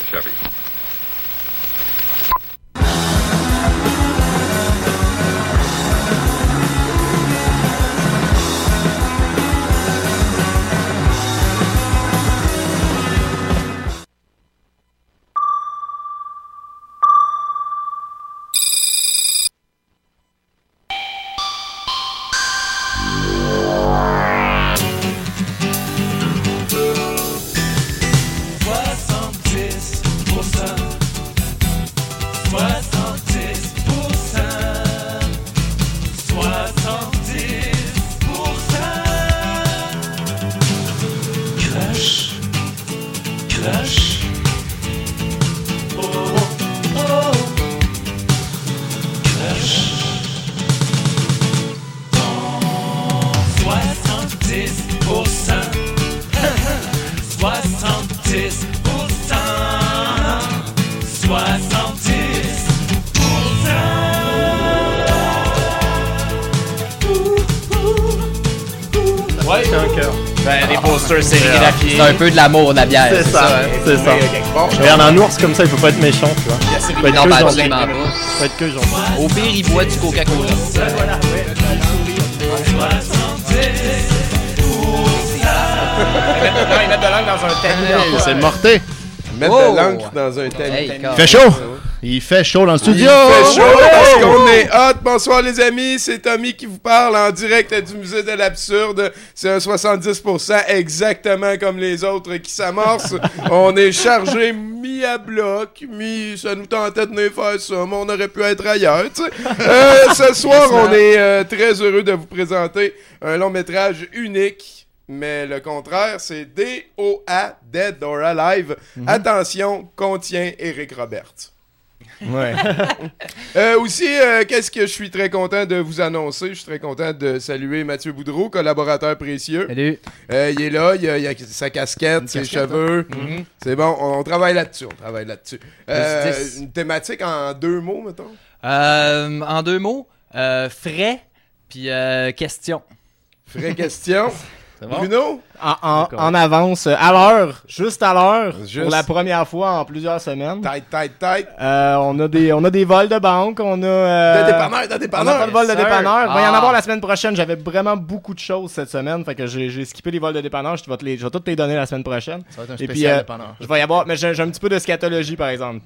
Chevy. Sérigraphié. C'est un peu de l'amour de la bière. C'est ça. C'est ça. Regarde, un ours comme ça, il faut pas être méchant, tu vois. Il faut être que gentil. Il faut être que gentil. Au pire, il boit du Coca-Cola. Voilà, Ils mettent de l'encre dans un tamis. c'est le morté. Mettre de l'encre dans un tamis. Il fait chaud. Il fait chaud dans le studio. Il fait chaud parce qu'on est hot. Bonsoir les amis, c'est Tommy qui vous parle en direct du musée de l'absurde. C'est un 70% exactement comme les autres qui s'amorcent. On est chargé mi à bloc, mi ça nous tentait de venir faire ça, mais on aurait pu être ailleurs. Tu sais. Ce soir, on est très heureux de vous présenter un long métrage unique. Mais le contraire, c'est D.O.A. Dead or Alive. Attention, contient Eric Roberts. Ouais. Aussi, qu'est-ce que je suis très content de vous annoncer? Je suis très content de saluer Mathieu Boudreau, collaborateur précieux. Salut. Il est là, il a sa casquette, ses cheveux. C'est bon, on travaille là-dessus. Une thématique en 2 mots, mettons? En 2 mots, frais puis question. Frais question. Bon? Bruno? En avance, à l'heure, juste à l'heure, pour la première fois en plusieurs semaines. Tight. On a des vols de banque, on a... De dépanneur. On a pas de vol de dépanneur. Il va y en avoir la semaine prochaine. J'avais vraiment beaucoup de choses cette semaine, fait que j'ai skippé les vols de dépanneur. Je vais toutes les donner la semaine prochaine. Ça va être un Et spécial puis, dépanneur. je vais y avoir, mais j'ai un petit peu de scatologie par exemple.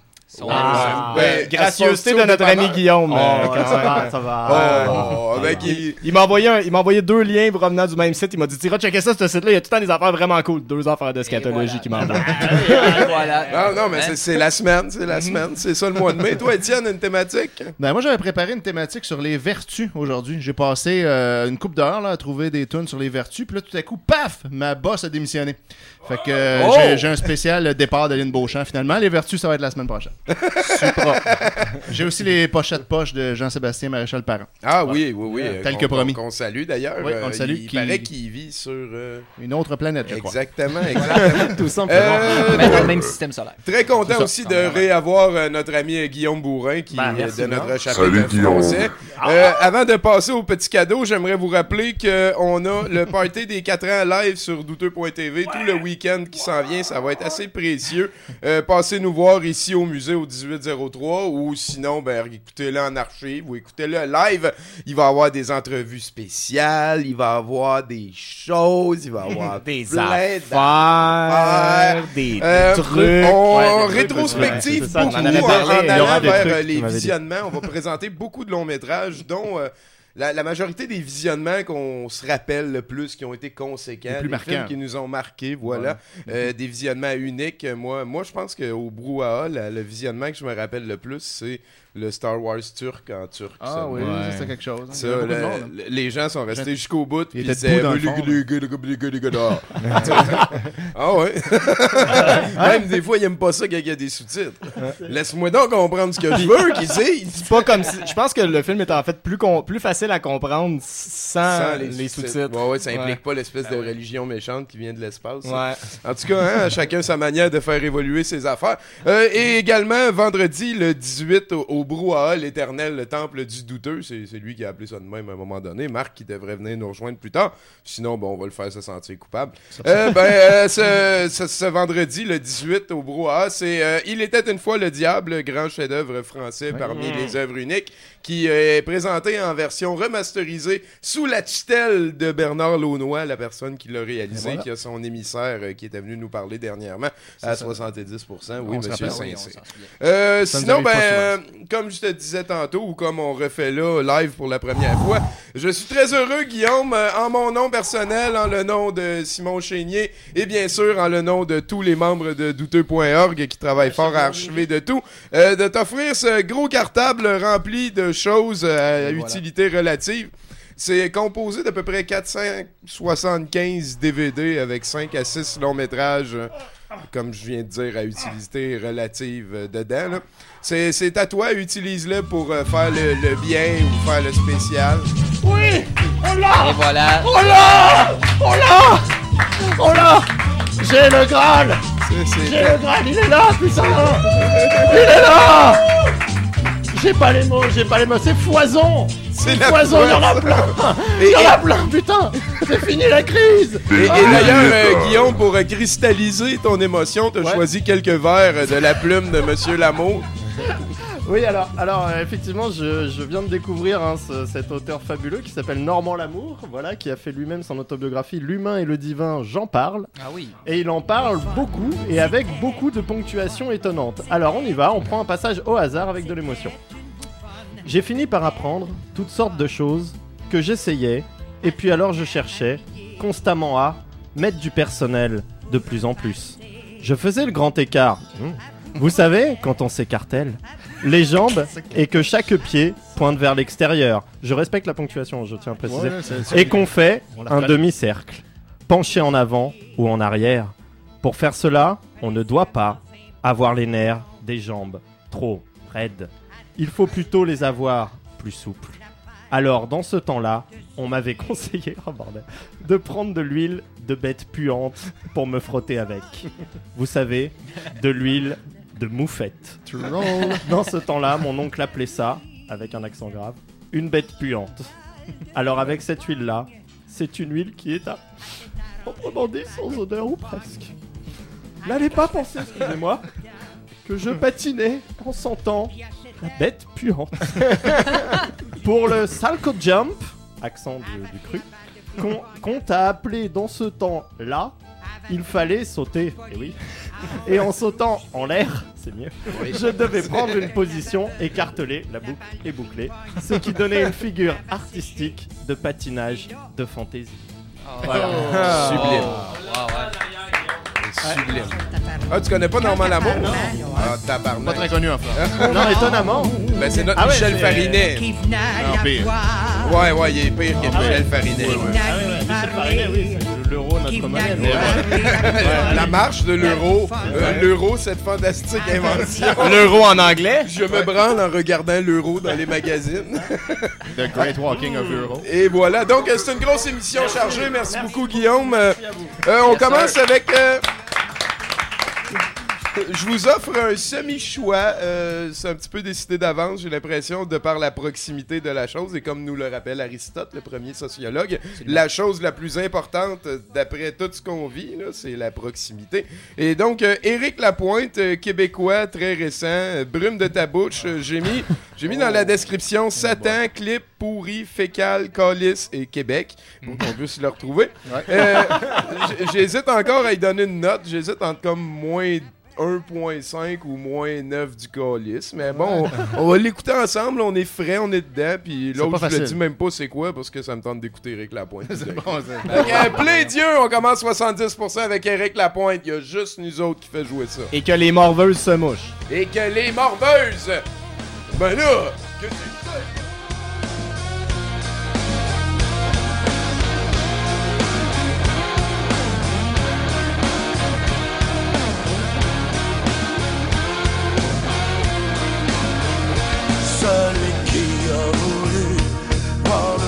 Gracieuseté associe de au notre ami dépanneur. Guillaume. Ça va. Il m'a envoyé 2 liens provenant du même site. Il m'a dit, t'iras checker ça, ce site-là. Il y a tout le temps des affaires vraiment cool. 2 affaires de scatologie qui m'envoient. Voilà. Non, mais c'est la semaine. C'est la semaine. C'est ça le mois de mai. Toi, Étienne, une thématique? Ben, moi, j'avais préparé une thématique sur les vertus aujourd'hui. J'ai passé une couple d'heures là, à trouver des tunes sur les vertus. Puis là, tout à coup, paf, ma boss a démissionné. Fait que j'ai un spécial départ de Lynn Beauchamp. Finalement, les vertus, ça va être la semaine prochaine. Super. J'ai aussi les pochettes poches de Jean-Sébastien Maréchal Parent. Ah oui. Tel que promis. Qu'on salue d'ailleurs. Oui, on le salue. Il paraît qu'il vit sur... une autre planète, je crois. Exactement. Tout simplement. Mais dans le même système solaire. Très content aussi de réavoir notre ami Guillaume Bourrin qui est de notre chapitre français. Avant de passer au petit cadeau, j'aimerais vous rappeler qu'on a le party des 4 ans live sur douteux.tv tout le week-end qui s'en vient. Ça va être assez précieux. Passez nous voir ici au musée au 1803 ou sinon, écoutez-le en archive ou écoutez-le live. Il va y avoir des entrevues spéciales, il va y avoir des choses, il va y avoir des affaires, des trucs. On rétrospective ça, beaucoup on en avait en parlé. allant Des vers trucs les qui m'avaient dit. visionnements. On va présenter beaucoup de longs métrages, dont la majorité des visionnements qu'on se rappelle le plus, qui ont été conséquents, les plus des marquants. films qui nous ont marqués, voilà. Des visionnements uniques. Moi, je pense qu'au Brouhaha, le visionnement que je me rappelle le plus, c'est le Star Wars turc en turc. Ah ça. oui, Ouais. ça, c'est quelque chose. Ça, Il y a beaucoup de monde, hein. les gens sont restés jusqu'au bout. Il puis était debout dans le fond, Ah ouais. Même des fois, ils aiment pas ça quand il y a des sous-titres. Laisse-moi donc comprendre ce que je veux qu'ils disent. C'est pas comme si... Je pense que le film est en fait plus facile facile à comprendre sans les sous-titres. Ouais, ça implique pas l'espèce de religion méchante qui vient de l'espace. Ouais. En tout cas, chacun sa manière de faire évoluer ses affaires. Et également, vendredi, le 18, au Brouhaha, l'Éternel, le temple du douteux. C'est lui qui a appelé ça de même à un moment donné. Marc qui devrait venir nous rejoindre plus tard. Sinon, on va le faire se sentir coupable. Ce vendredi, le 18, au Brouhaha, c'est Il était une fois le diable, grand chef-d'œuvre français parmi les œuvres uniques, qui est présenté en version remasterisée sous la tutelle de Bernard Launois, la personne qui l'a réalisé, qui a son émissaire qui était venu nous parler dernièrement à 70%. Oui, monsieur Saint-Cyr. Sinon, comme je te disais tantôt, ou comme on refait là, live pour la première fois, je suis très heureux, Guillaume, en mon nom personnel, en le nom de Simon Chénier, et bien sûr en le nom de tous les membres de douteux.org qui travaillent fort à archiver de tout, de t'offrir ce gros cartable rempli de choses à utilité relative. C'est composé d'à peu près 475 DVD avec 5 à 6 longs métrages, comme je viens de dire, à utilité relative dedans. Là. C'est à toi, utilise-le pour faire le bien ou faire le spécial. Oui! On l'a! Et voilà. On l'a! On l'a! On l'a! J'ai le Graal! J'ai le Graal, il est là, putain! Il est là! J'ai pas les mots, c'est foison! C'est la foison, il y en a plein! Il y en a plein, putain! C'est fini la crise! Et d'ailleurs, Guillaume, pour cristalliser ton émotion, t'as choisi quelques vers de la plume de Monsieur Lamour. Oui, alors effectivement, je viens de découvrir cet auteur fabuleux qui s'appelle Normand Lamour, voilà, qui a fait lui-même son autobiographie L'humain et le divin, j'en parle. Ah oui. Et il en parle beaucoup et avec beaucoup de ponctuation étonnante. Alors on y va, on prend un passage au hasard avec de l'émotion. J'ai fini par apprendre toutes sortes de choses que j'essayais, et puis alors je cherchais constamment à mettre du personnel de plus en plus. Je faisais le grand écart. Vous savez, quand on s'écartèle, les jambes et que chaque pied pointe vers l'extérieur. Je respecte la ponctuation, je tiens à préciser. Et qu'on fait un demi-cercle, penché en avant ou en arrière. Pour faire cela, on ne doit pas avoir les nerfs des jambes trop raides. Il faut plutôt les avoir plus souples. Alors, dans ce temps-là, on m'avait conseillé de prendre de l'huile de bête puante pour me frotter avec. Vous savez, de l'huile de moufette. Dans ce temps-là, mon oncle appelait ça, avec un accent grave, une bête puante. Alors avec cette huile-là, c'est une huile qui est à proprement dit sans odeur ou presque. N'allez pas penser, excusez-moi, que je patinais en sentant la bête puante. Pour le Salco Jump, accent du cru, qu'on t'a appelé dans ce temps-là, il fallait sauter. Et oui. Et en sautant en l'air, c'est mieux, je devais prendre une position écartelée, la boucle est bouclée, ce qui donnait une figure artistique de patinage de fantaisie. Voilà. Sublime. Sublime. Ah, tu connais pas Normand Lamour? Ah, tabarnak. Pas très connu en France. Non, étonnamment. Ben, c'est notre Michel Farinet. Non, pire. Ouais, il est pire que Michel Farinet. Michel Farinet, oui, c'est l'euro, notre monnaie. La marche de l'euro. L'euro, cette fantastique invention. L'euro en anglais. Je me branle en regardant l'euro dans les magazines. The Great Walking of Euro. Et voilà, donc c'est une grosse émission chargée. Merci beaucoup, Guillaume. On commence avec... Je vous offre un semi-choix. C'est un petit peu décidé d'avance, j'ai l'impression, de par la proximité de la chose. Et comme nous le rappelle Aristote, le premier sociologue, la chose la plus importante, d'après tout ce qu'on vit, là, c'est la proximité. Et donc, Éric Lapointe, québécois, très récent, brume de ta bouche. J'ai mis dans la description Satan, clip, pourri, fécal, calice et Québec, pour qu'on puisse le retrouver. J'hésite encore à y donner une note. J'hésite entre comme moins 1.5 ou moins 9 du calice. Mais bon, on va l'écouter ensemble. On est frais, on est dedans. Puis l'autre, je le dis même pas c'est quoi parce que ça me tente d'écouter Éric Lapointe. C'est bon, ça. Plein Dieu, on commence 70% avec Éric Lapointe. Il y a juste nous autres qui fait jouer ça. Et que les morveuses se mouchent. Et que les morveuses. Ben là, que tu fais? Celui qui a voulu par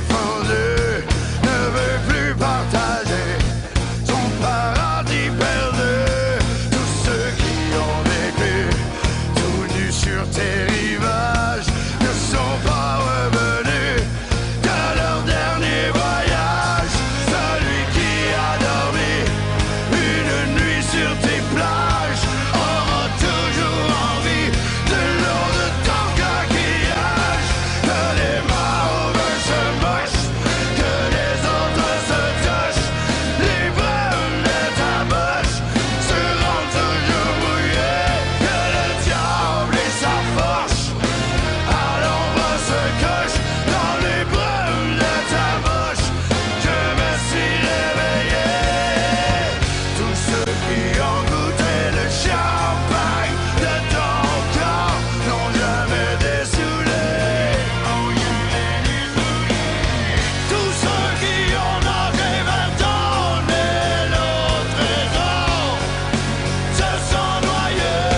défendu ne veut plus partager son paradis perdu. Tous ceux qui ont vécu tout nus sur tes rivages ne sont pas revenus de leur dernier voyage. Celui qui a dormi une nuit sur tes plages aura toujours envie de l'eau de ton coquillage. Que les mauvais se mochent, que les autres se touchent, les brumes de ta bouche seront toujours mouillées. Que le diable et sa force à l'ombre se couche dans les brumes de ta bouche. Je me suis réveillé. Tous ceux qui ont goûté le champagne de ton corps n'ont jamais dessoulé. Tous ceux qui ont nagé vers ton et l'autre trésor se sont noyés.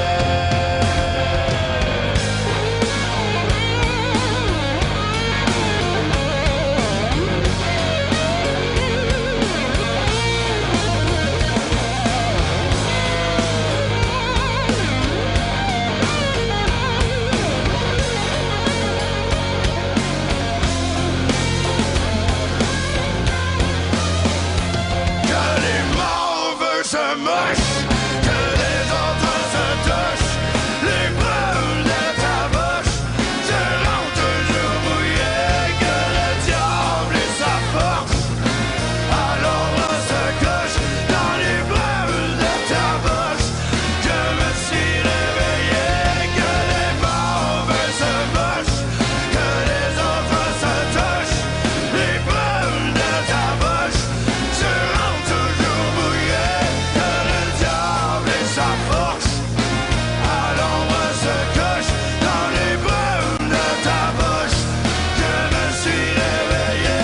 Que les mauvais se mochent, que les autres se touchent, les brumes de ta bouche seront toujours mouillées. Que le diable et sa force à l'ombre se couchent dans les brumes de ta bouche. Je me suis réveillé. Que les mauvais se mochent, que les autres se touchent, les brumes de ta bouche seront toujours mouillées. Que le diable et sa force à l'ombre se couchent dans les brumes de ta bouche. Je me suis réveillé.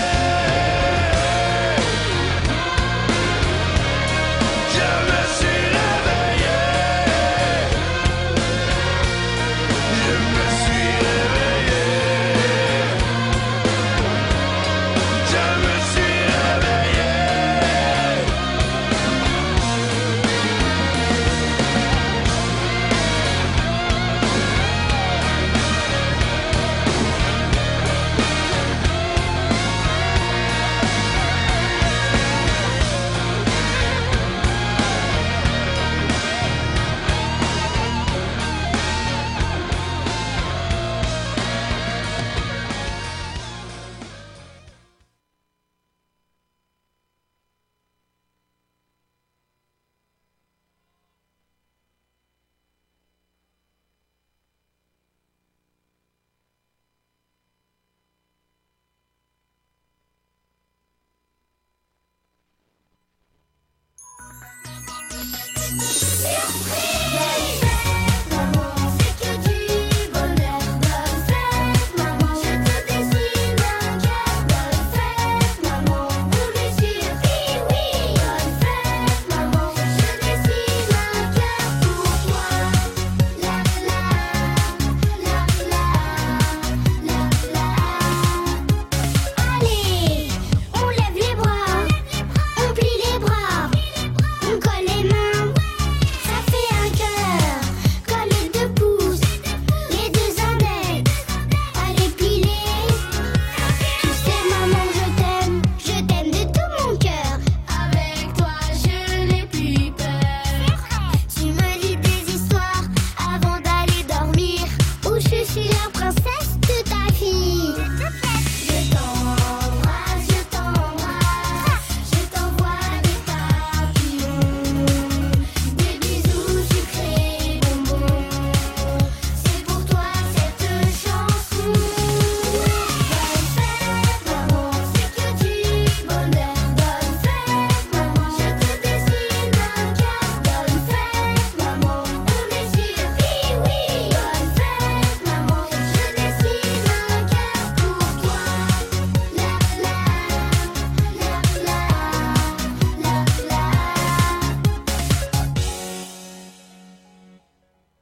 Je me suis réveillé. Je me suis réveillé. Je me suis réveillé.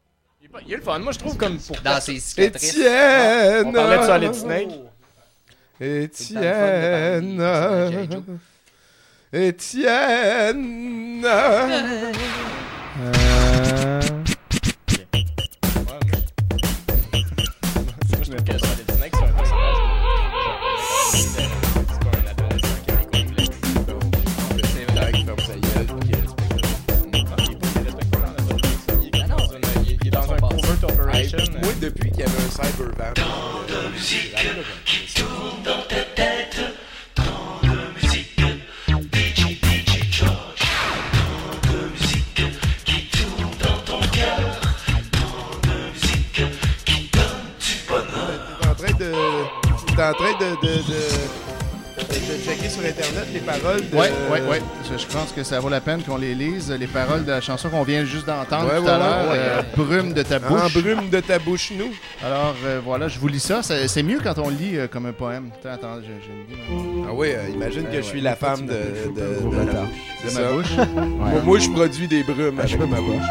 Il est le fun. Moi, je trouve comme pour... Dans ses cicatrices. Étienne! On parlait de Solid Snake. Étienne. Étienne. Moi, depuis qu'il y avait un cybervan. Tant de musique qui tourne dans ta tête. Tant de musique. DJ George. Tant de musique qui tourne dans ton cœur. Tant de musique qui donne du bonheur. T'es en train de checker sur Internet les paroles de... Ouais. Je pense que ça vaut la peine qu'on les lise. Les paroles de la chanson qu'on vient juste d'entendre Ouais, tout à ouais, l'heure. ouais. Brume de ta En bouche. brume de ta bouche, nous. Alors voilà, je vous lis ça. C'est mieux quand on lit comme un poème. Attends, je le lis. Ah oui, imagine que je suis la femme de De ma bouche. Moi, je produis des brumes avec ma bouche.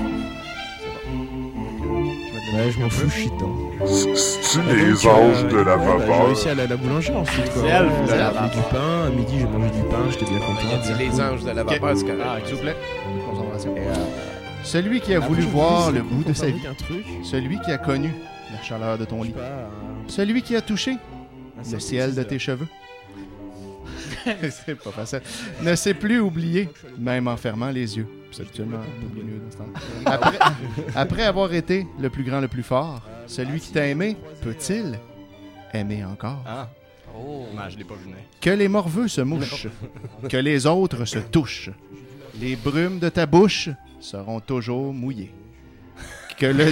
Ouais, je m'en fous, je suis dedans. C'est les anges de la J'ai vapeur. réussi à aller à la boulangerie ensuite, quoi. C'est elle, J'ai c'est mangé du pain, à midi j'ai mangé du pain, j'étais bien content. Il a dit les anges de la vapeur, c'est correct. S'il vous plaît. Concentration. Celui qui a voulu voir le bout de sa vie. Un truc, Celui qui a connu la chaleur de ton lit. Celui qui a touché le ciel de tes cheveux. C'est pas facile. Ne sait plus oublier, même en fermant les yeux. C'est absolument beaucoup mieux dans ce temps. Après avoir été le plus grand, le plus fort, celui qui t'a aimé, peut-il aimer encore? Oh. Non, je l'ai pas vu venir. Que les morveux se mouchent, que les autres se touchent. Les brumes de ta bouche seront toujours mouillées. Que le,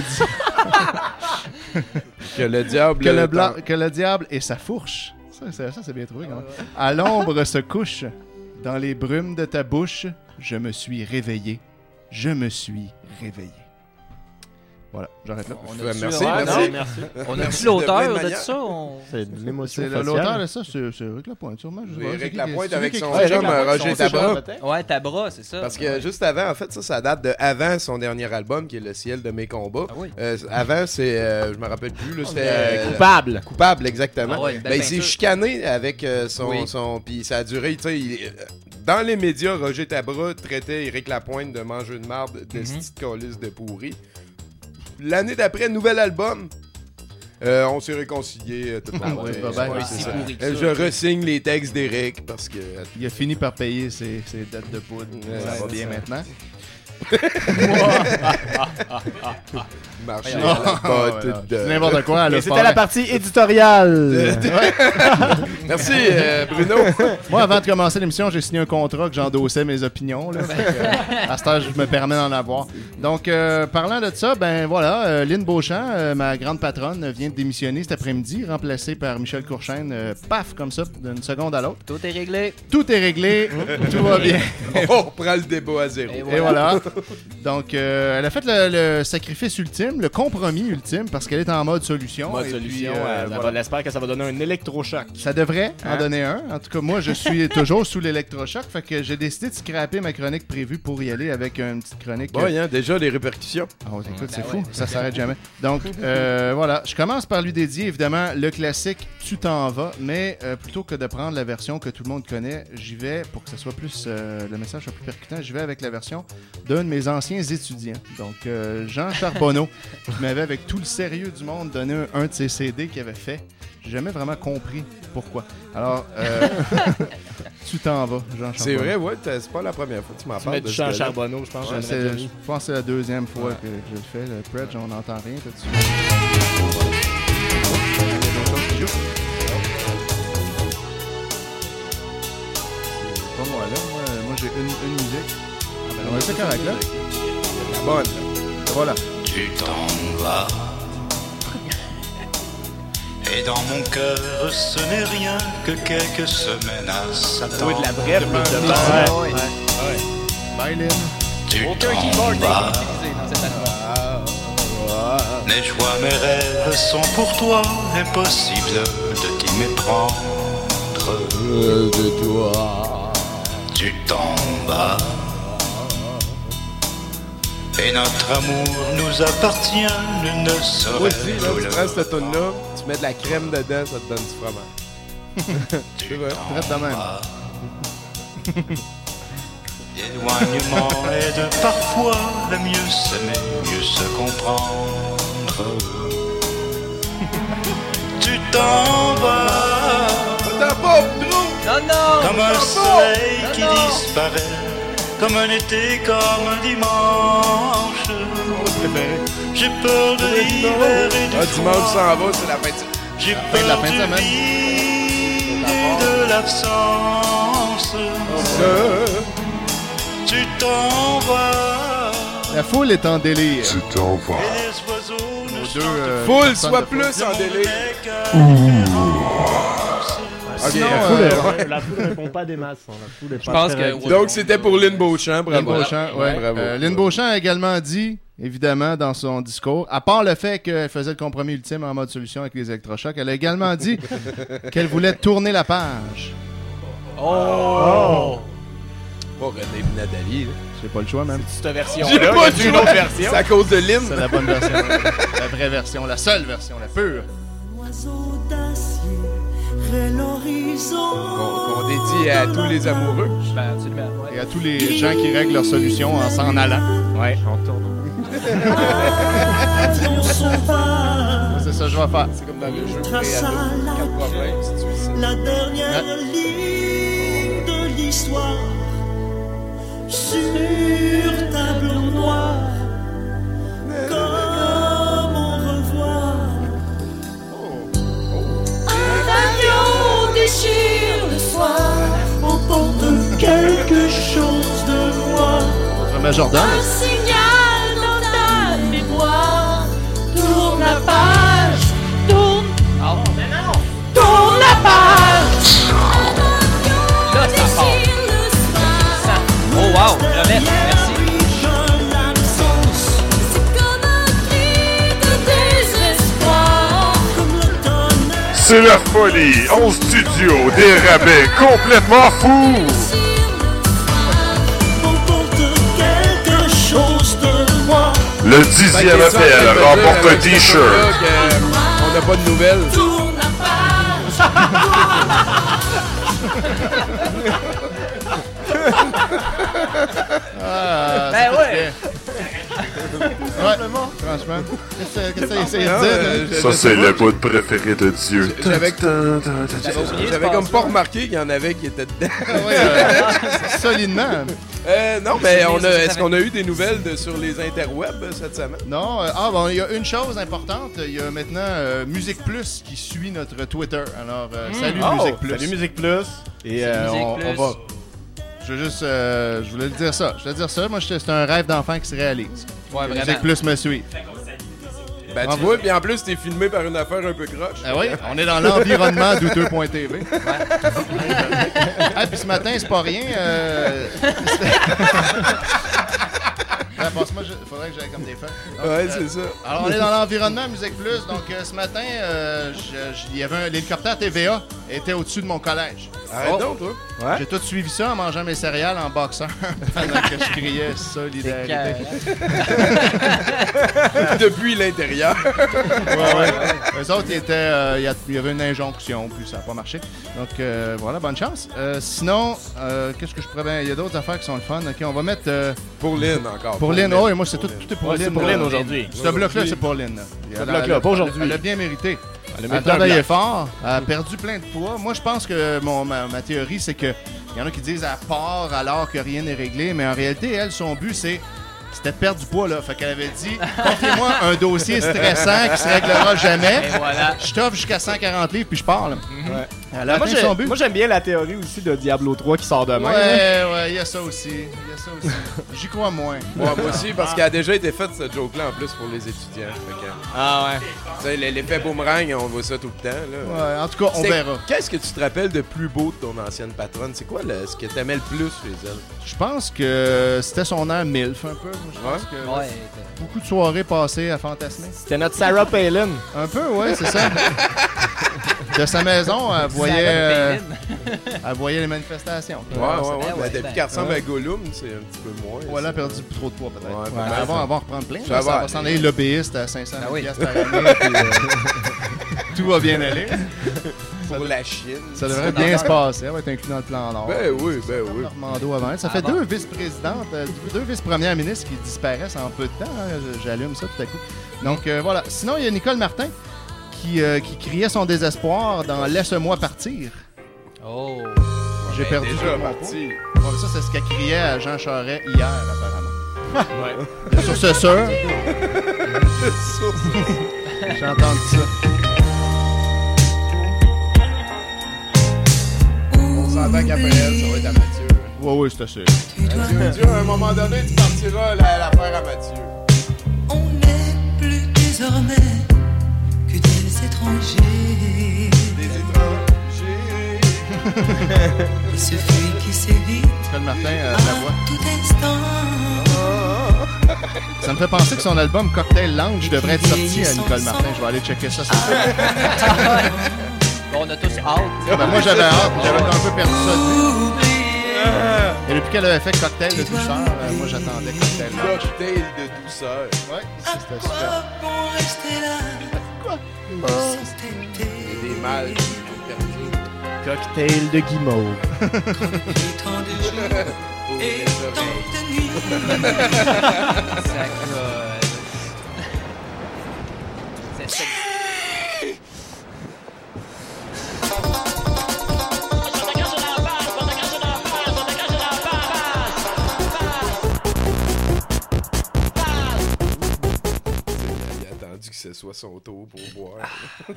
Que le diable... que le diable et sa fourche, ça c'est bien trouvé quand même, à l'ombre se couche. Dans les brumes de ta bouche, je me suis réveillé. Je me suis réveillé. Voilà, j'arrête là. Merci. On a Merci vu l'auteur de de manière. ça. C'est de l'émotion C'est faciale. l'auteur de ça, c'est Rick Lapointe, sûrement. Je sais pas, c'est Rick qui Lapointe c'est avec qui son écrit ça? chum Roger Tabra. Ouais, Tabra, c'est ça. Parce que juste avant, en fait, ça date de avant son dernier album, qui est Le ciel de mes combats. Ah oui. Avant, c'est... je me rappelle plus, là, c'était... Coupable. Coupable, exactement. Ah ouais, Ben, il s'est peinture. chicané avec Oui. son... Puis ça a duré, tu sais... Dans les médias, Roger Tabra traitait Éric Lapointe de mangeux de marde, de petite calice de pourri. L'année d'après, nouvel album. On s'est réconciliés. Tout le monde. ouais, bah, pas c'est si ça. pourri que ça. Je resigne les textes d'Éric parce que... Il a fini par payer ses dettes de poudre. Ça va c'est bien ça. maintenant. Marché Non, à la botte voilà. de... C'est n'importe quoi. Et le c'était la partie éditoriale. Merci, Bruno. Moi, avant de commencer l'émission, j'ai signé un contrat que j'endossais mes opinions. Là. Fait que, à ce temps, je me permets d'en avoir. Donc, parlant de ça, ben voilà, Lynn Beauchamp, ma grande patronne, vient de démissionner cet après-midi, remplacée par Michel Courchaine, paf, comme ça, d'une seconde à l'autre. Tout est réglé. Tout est réglé, tout va bien. On reprend le débat à zéro. Et voilà. Donc, elle a fait le sacrifice ultime, le compromis ultime, parce qu'elle est en mode solution. Mode Et solution, puis, voilà. on espère que ça va donner un électrochoc. Ça devrait en Hein? donner un. En tout cas, moi, je suis toujours sous l'électrochoc. Fait que j'ai décidé de scraper ma chronique prévue pour y aller avec une petite chronique. Bon, hein, déjà, les répercussions. Oh, écoute, c'est fou. Ça s'arrête jamais. Donc, voilà. Je commence par lui dédier, évidemment, le classique « Tu t'en vas », mais plutôt que de prendre la version que tout le monde connaît, j'y vais, pour que ce soit plus, le message soit plus percutant, j'y vais avec la version d'un de mes anciens étudiants. Donc, Jean Charbonneau, qui m'avait, avec tout le sérieux du monde, donné un de ses CD qu'il avait fait. J'ai jamais vraiment compris pourquoi. Alors, tu t'en vas, Jean Charbonneau. C'est vrai, ouais, c'est pas la première fois que tu m'en Tu parles mets de du ce chant gars-là. Charbonneau, je pense. Ouais, j'en aurais déjà mis. je pense que c'est la deuxième fois que je le fais. Le Predge, on n'entend rien là-dessus. C'est pas moi là. Moi j'ai une musique. Ouais, c'est correct là. La bonne. Voilà. Tu t'en vas. Et dans mon cœur, ce n'est rien que quelques semaines à s'attendre. Oui, de la brève, mais de Ouais, ouais. Bye Lynn. Tu Aucun t'en keyboard n'est vas. utilisé dans cet album. Mes joies, mes rêves sont pour toi. Impossible de t'y méprendre. De toi. Tu t'en vas. Et notre amour nous appartient. Nul ne Moi saurait aussi, là, nous tu le prends cette toune-là, tu mets de la crème dedans, ça te donne du fromage. C'est vrai. Traite de même. L'éloignement aide parfois à mieux s'aimer, mieux se comprendre. Tu t'en vas T'as pas, gros! Non! comme un soleil qui disparaît, comme un été, comme un dimanche. J'ai peur de l'hiver et du Dimanche froid. s'en va, c'est la fin de J'ai de la peur fin de du semaine. vide et de l'absence. Tu t'en vas La foule est en délire. Tu t'en vas. et les oiseaux ne Deux, chantent Full, personnes soit de foule. plus en délai. Ok. Sinon, La foule répond pas des masses. Hein. La foule est Je pas pense très que- réactive. Donc, c'était pour Lynn Beauchamp, bravo. Lynn Beauchamp, ouais. Bravo. Lynn Beauchamp a également dit, évidemment, dans son discours, à part le fait qu'elle faisait le compromis ultime en mode solution avec les électrochocs, elle a également dit qu'elle voulait tourner la page. Oh! Pas René Nadali. J'ai pas le choix, même. Cette version. J'ai pas dit une autre version. C'est à cause de Lynn. C'est la bonne version. La vraie version, la seule version, la pure. Oiseau d'acier, vers l'horizon. Qu'on dédie à tous les amoureux. Ben, absolument. Ouais. Et à tous les gens qui règlent leur solution en s'en allant. Ouais. Avion sauvage, C'est ça que je vais faire. C'est comme dans le jeu traça Préado. Quatre problèmes, si tu sais. la dernière ligne de l'histoire. Sur tableau noir, comme au revoir. Un avion déchire le soir, emporte quelque chose de moi. Notre majordome. Un signal dans ta mémoire. Tourne la page, tourne, tourne la page. Là, ça part. Oh wow! Jamais. Merci. C'est la folie en studio, des rabais complètement fous. Le 10e appel remporte un t-shirt. On n'a pas de nouvelles. Ah, Ben c'est ouais. Ouais, franchement. Qu'est-ce que ça essaie de dire? Ça, c'est le bout préféré de Dieu. J'avais oublié j'avais ce comme pas passage. remarqué qu'il y en avait qui étaient dedans. Ouais, solidement. Non, mais est-ce qu'on a eu des nouvelles sur les interwebs cette semaine? Non, bon, il y a une chose importante. Il y a maintenant Musique Plus qui suit notre Twitter. Alors, salut Musique Plus. Salut Musique Plus. Et Musique on Plus. va. Je veux juste, je voulais le dire ça. Je voulais dire ça. Moi, c'est un rêve d'enfant qui se réalise. Ouais, Musique vraiment. Plus me suit. Ben, tu vois, puis en plus, t'es filmé par une affaire un peu croche. Ah oui, on est dans l'environnement douteux.tv. Ah, puis ce matin, c'est pas rien. Passe-moi, faudrait que j'aille comme des feuilles. Donc, Ouais, c'est ça. Alors, on est dans l'environnement Musique Plus. Donc, ce matin, il y avait l'hélicoptère TVA était au-dessus de mon collège. Arrête donc, toi. J'ai tout suivi ça en mangeant mes céréales en boxeur pendant que je criais solidarité. Depuis l'intérieur. Ouais. Eux autres, il y avait une injonction, puis ça n'a pas marché. Donc, voilà, bonne chance. Sinon, qu'est-ce que je pourrais bien... Il y a d'autres affaires qui sont le fun. OK, on va mettre... Pour Lynn, encore. pour Lynn. Oh, et moi, tout est pour Ouais, Lynn. c'est pour là. Lynn aujourd'hui. Ce bloc-là, c'est pour Lynn. Ce bloc-là, pas aujourd'hui. Elle a bien mérité. Elle a Elle mis a le temps travaillé blanc. fort, elle a perdu plein de poids. Moi, je pense que ma théorie, c'est que il y en a qui disent elle part alors que rien n'est réglé, mais en réalité, elle, son but, c'était de perdre du poids, là. Fait qu'elle avait dit, portez-moi un dossier stressant qui se réglera jamais. Et voilà. Je t'offre jusqu'à 140 livres, puis je pars, là. Ouais. Elle a Moi, atteint son but. j'aime bien la théorie aussi de Diablo 3 qui sort demain. Ouais, il y a ça aussi. J'y crois moins. Ouais, moi aussi, parce qu'elle a déjà été faite, cette joke-là, en plus, pour les étudiants. Fait que, Ah ouais. tu sais, l'effet boomerang, on voit ça tout le temps, là. Ouais, en tout cas, on verra. Qu'est-ce que tu te rappelles de plus beau de ton ancienne patronne? C'est quoi ce que t'aimais le plus chez elle? Je pense que c'était son air MILF, un peu. Je pense que Ouais. beaucoup de soirées passées à fantasmer. C'était notre Sarah Palin. Un peu, ouais, c'est ça. De sa maison, elle voyait les manifestations. Ouais. ouais, Depuis ben, qu'elle ressemble à Gollum, c'est un petit peu moins. Voilà, ça. perdu trop de poids peut-être. Ouais, Mais peut-être. elle va en reprendre plein. Ça Ça va va s'en aller. aller lobbyiste à 500 Ah oui. piastres par année. Puis, tout va bien aller. pour la Chine. Ça devrait bien se passer. Elle va être inclus dans le plan Nord. Ben oui. Normando avant. Ça fait deux vice-présidentes, deux vice-premières ministres qui disparaissent en peu de temps. Hein. J'allume ça tout à coup. Donc voilà. Sinon, il y a Nicole Martin qui criait son désespoir dans Laisse-moi partir. Oh. J'ai perdu déjà tout mon parti. pot. Ouais, ça, c'est ce qu'elle criait à Jean Charest hier, apparemment. Ouais. Sur ce sûr. J'ai entendu ça. On s'entend qu'après elle, ça va être à Mathieu. Oui, c'est assez. Dieu, à un moment donné, tu partiras l'affaire à Mathieu. On n'est plus désormais que des étrangers. Des étrangers. Il suffit qui s'évite Nicole Martin, la voix. tout instant. Ça me fait penser que son album Cocktail Lounge devrait être sorti à Nicole Martin. Je vais aller checker ça. Bon, on a tous hâte. Ben, moi, j'avais hâte. J'avais un peu perdu ça de vue. Et depuis qu'elle avait fait Cocktail de douceur, moi, j'attendais Cocktail Lounge. Cocktail de douceur. Ouais, c'était super. Bon, rester là. Quoi? Et des mâles perdus. Cocktail de guimauve. Tant de jours et tant de nuits. Ça colle. C'est ça. Il a attendu que ce soit son tour pour boire.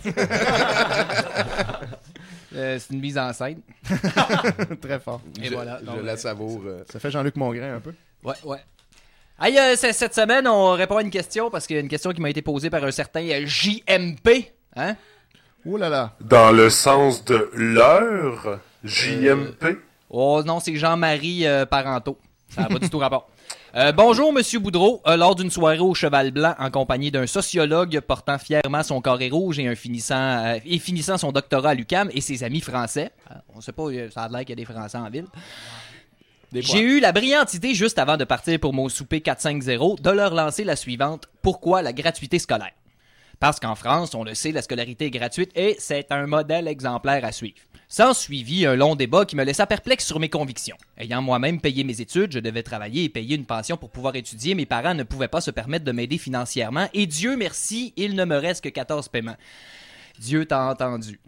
C'est une mise en scène. Très fort. Et voilà. Je la savoure. Ça fait Jean-Luc Mongrain un peu. Ouais. Hey, cette semaine, on répond à une question parce qu'il y a une question qui m'a été posée par un certain JMP. Hein? Ouh là là. Dans le sens de l'heure, JMP. Oh non, c'est Jean-Marie Parenteau. Ça n'a pas du tout rapport. Bonjour, Monsieur Boudreau. Lors d'une soirée au Cheval Blanc en compagnie d'un sociologue portant fièrement son carré rouge et finissant son doctorat à l'UQAM et ses amis français. On sait pas, ça a l'air qu'il y a des Français en ville. J'ai eu la brillante idée, juste avant de partir pour mon souper 4-5-0, de leur lancer la suivante. Pourquoi la gratuité scolaire? Parce qu'en France, on le sait, la scolarité est gratuite et c'est un modèle exemplaire à suivre. S'en suivit un long débat qui me laissa perplexe sur mes convictions. Ayant moi-même payé mes études, je devais travailler et payer une pension pour pouvoir étudier. Mes parents ne pouvaient pas se permettre de m'aider financièrement et Dieu merci, il ne me reste que 14 paiements. Dieu t'a entendu.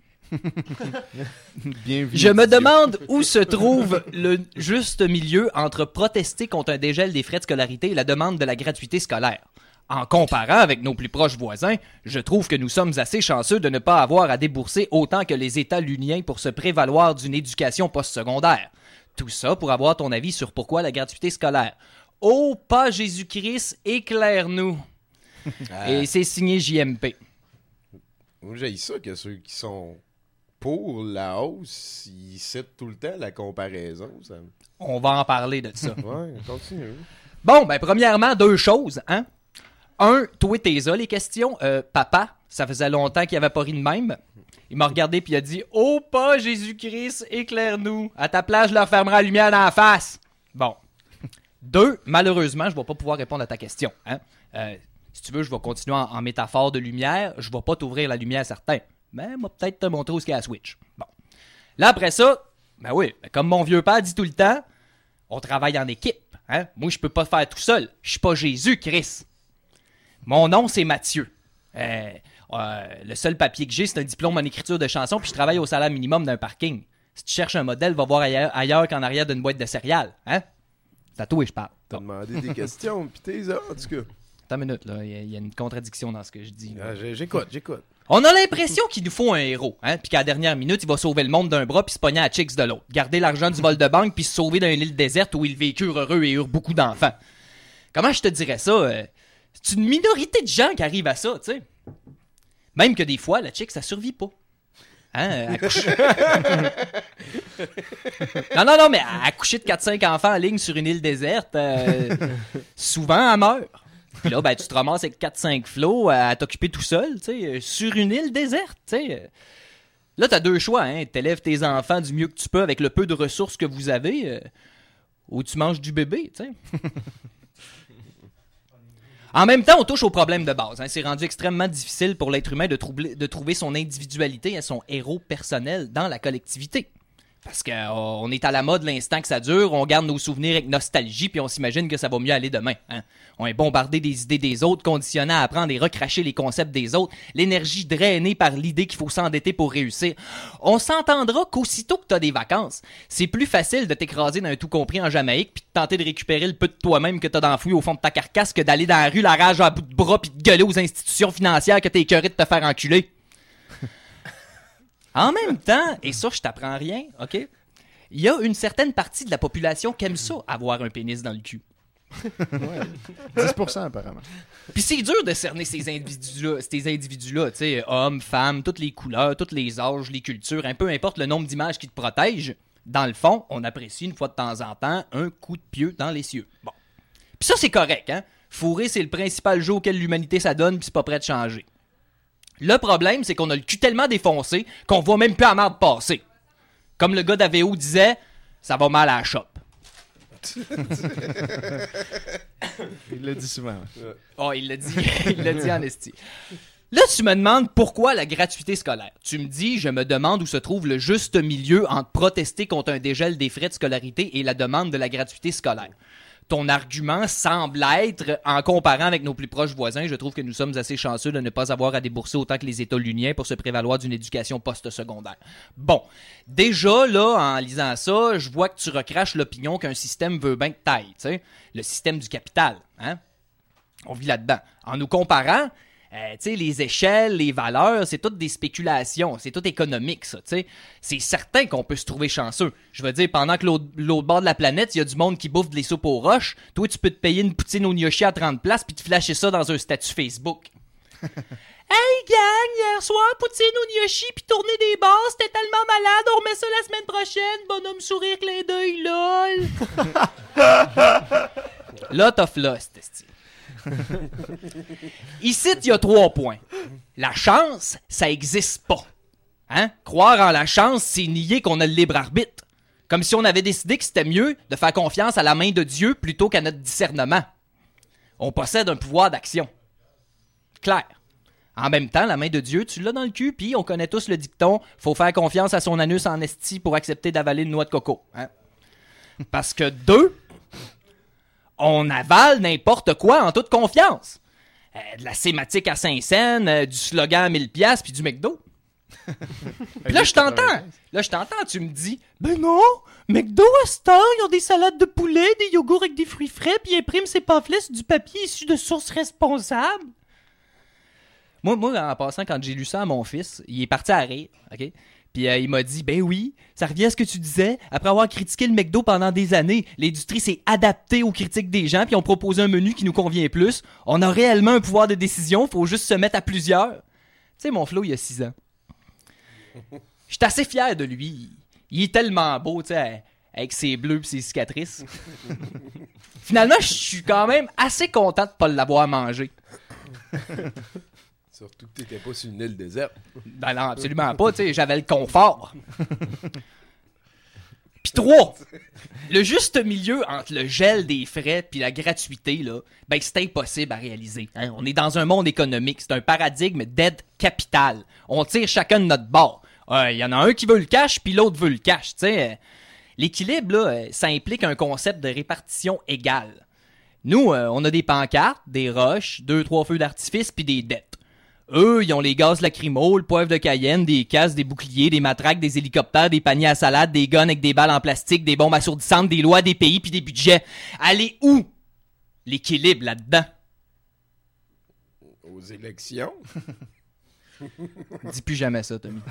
Bien vu. Je me demande où se trouve le juste milieu entre protester contre un dégel des frais de scolarité et la demande de la gratuité scolaire. En comparant avec nos plus proches voisins, je trouve que nous sommes assez chanceux de ne pas avoir à débourser autant que les États luniens pour se prévaloir d'une éducation postsecondaire. Tout ça pour avoir ton avis sur pourquoi la gratuité scolaire. Oh, pas Jésus-Christ, éclaire-nous. Et c'est signé JMP. Moi, j'ai ça que ceux qui sont pour la hausse, ils citent tout le temps la comparaison. Ça... On va en parler de ça. Ouais, continue. Bon, ben premièrement, deux choses, hein. Un, toi t'es ça les questions. Papa, ça faisait longtemps qu'il avait pas ri de même. Il m'a regardé puis il a dit « Oh, pas Jésus-Christ, éclaire-nous. À ta place, je leur fermerai la lumière dans la face. » Bon. Deux, malheureusement, je vais pas pouvoir répondre à ta question. Hein? Si tu veux, je vais continuer en métaphore de lumière. Je vais pas t'ouvrir la lumière, certain. Mais moi, peut-être te montrer où est-ce qu'il y a la switch. Bon. Là, après ça, ben oui, comme mon vieux père dit tout le temps, on travaille en équipe. Hein? Moi, je peux pas faire tout seul. Je suis pas Jésus-Christ. Mon nom, c'est Mathieu. Le seul papier que j'ai, c'est un diplôme en écriture de chansons, puis je travaille au salaire minimum d'un parking. Si tu cherches un modèle, va voir ailleurs qu'en arrière d'une boîte de céréales. Hein? C'est à toi et je parle. T'as demandé des questions, pis t'es là, en tout cas. Attends une minute, là. Il y a une contradiction dans ce que je dis. J'écoute. On a l'impression qu'il nous faut un héros, hein? Puis qu'à la dernière minute, il va sauver le monde d'un bras puis se pogner à Chicks de l'autre. Garder l'argent du vol de banque puis se sauver d'une île déserte où ils vécurent heureux et eurent beaucoup d'enfants. Comment je te dirais ça? C'est une minorité de gens qui arrivent à ça, tu sais. Même que des fois, la chick, ça survit pas. Hein? Non, mais accoucher de 4-5 enfants en ligne sur une île déserte, souvent, elle meurt. Puis là, ben, tu te ramasses avec 4-5 flots à t'occuper tout seul, tu sais, sur une île déserte, tu sais. Là, t'as deux choix, hein. T'élèves tes enfants du mieux que tu peux avec le peu de ressources que vous avez, ou tu manges du bébé, tu sais. En même temps, on touche au problème de base. Hein. C'est rendu extrêmement difficile pour l'être humain de trouver son individualité et son héros personnel dans la collectivité. Parce qu'on est à la mode l'instant que ça dure, on garde nos souvenirs avec nostalgie, puis on s'imagine que ça va mieux aller demain. Hein? On est bombardé des idées des autres, conditionné à apprendre et recracher les concepts des autres, l'énergie drainée par l'idée qu'il faut s'endetter pour réussir. On s'entendra qu'aussitôt que t'as des vacances, c'est plus facile de t'écraser dans un tout compris en Jamaïque, puis de tenter de récupérer le peu de toi-même que t'as d'enfoui au fond de ta carcasse que d'aller dans la rue la rage à bout de bras puis de gueuler aux institutions financières que t'es écœuré de te faire enculer. En même temps, et ça, je t'apprends rien, OK? Il y a une certaine partie de la population qui aime ça, avoir un pénis dans le cul. Ouais, 10% apparemment. Puis c'est dur de cerner ces individus-là, tu sais, hommes, femmes, toutes les couleurs, tous les âges, les cultures, peu importe le nombre d'images qui te protègent. Dans le fond, on apprécie une fois de temps en temps un coup de pieu dans les cieux. Bon. Puis ça, c'est correct, hein? Fourrer, c'est le principal jeu auquel l'humanité s'adonne, puis c'est pas prêt de changer. Le problème, c'est qu'on a le cul tellement défoncé qu'on voit même plus la merde passer. Comme le gars d'AVO disait, ça va mal à la shop. Il l'a dit souvent. Oh, il l'a dit en esti. Là, tu me demandes pourquoi la gratuité scolaire. Tu me dis, je me demande où se trouve le juste milieu entre protester contre un dégel des frais de scolarité et la demande de la gratuité scolaire. Ton argument semble être, en comparant avec nos plus proches voisins, je trouve que nous sommes assez chanceux de ne pas avoir à débourser autant que les États luniens pour se prévaloir d'une éducation post-secondaire. Bon, déjà, là, en lisant ça, je vois que tu recraches l'opinion qu'un système veut bien que t'ailles, tu sais. Le système du capital, hein? On vit là-dedans. En nous comparant, tu sais, les échelles, les valeurs, c'est toutes des spéculations, c'est tout économique, ça, tu sais. C'est certain qu'on peut se trouver chanceux. Je veux dire, pendant que l'autre bord de la planète, il y a du monde qui bouffe des soupes aux roches, toi, tu peux te payer une poutine au gnocchi à 30$ puis te flasher ça dans un statut Facebook. Hey gang, hier soir, poutine au gnocchi puis tourner des bars, c'était tellement malade, on remet ça la semaine prochaine, bonhomme sourire, clin d'œil, lol. Là, t'as floss, esti. Ici, il y a 3 points. La chance, ça existe pas. Hein? Croire en la chance, c'est nier qu'on a le libre arbitre. Comme si on avait décidé que c'était mieux de faire confiance à la main de Dieu plutôt qu'à notre discernement. On possède un pouvoir d'action. Clair. En même temps, la main de Dieu, tu l'as dans le cul, puis on connaît tous le dicton « Faut faire confiance à son anus en esti pour accepter d'avaler une noix de coco. Hein? » Parce que 2... on avale n'importe quoi en toute confiance. De la sématique à 5 cents, du slogan à 1000$, puis du McDo. Puis là, je t'entends, tu me dis, ben non, McDo à cette heure, ils ont des salades de poulet, des yogourts avec des fruits frais, puis ils impriment ces pamphlets sur du papier issu de sources responsables. Moi, en passant, quand j'ai lu ça à mon fils, il est parti à rire, OK? Puis il m'a dit, ben oui, ça revient à ce que tu disais. Après avoir critiqué le McDo pendant des années, l'industrie s'est adaptée aux critiques des gens puis ont proposé un menu qui nous convient plus. On a réellement un pouvoir de décision, faut juste se mettre à plusieurs. Tu sais, mon Flo, il y a 6 ans. J'étais assez fier de lui. Il est tellement beau, tu sais, avec ses bleus et ses cicatrices. Finalement, je suis quand même assez content de pas l'avoir mangé. Surtout que t'étais pas sur une île déserte. Ben non, absolument pas, tu sais, j'avais le confort. Puis 3, le juste milieu entre le gel des frais puis la gratuité, là, ben c'est impossible à réaliser. Hein? On est dans un monde économique, c'est un paradigme d'aide capitale. On tire chacun de notre bord. Il y en a un qui veut le cash puis l'autre veut le cash, tu sais. L'équilibre, là, ça implique un concept de répartition égale. Nous, on a des pancartes, des roches, 2-3 feux d'artifice puis des dettes. Eux, ils ont les gaz lacrymaux, le poivre de Cayenne, des casques, des boucliers, des matraques, des hélicoptères, des paniers à salade, des guns avec des balles en plastique, des bombes assourdissantes, des lois, des pays puis des budgets. Allez où l'équilibre là-dedans? Aux élections? Dis plus jamais ça, Tommy.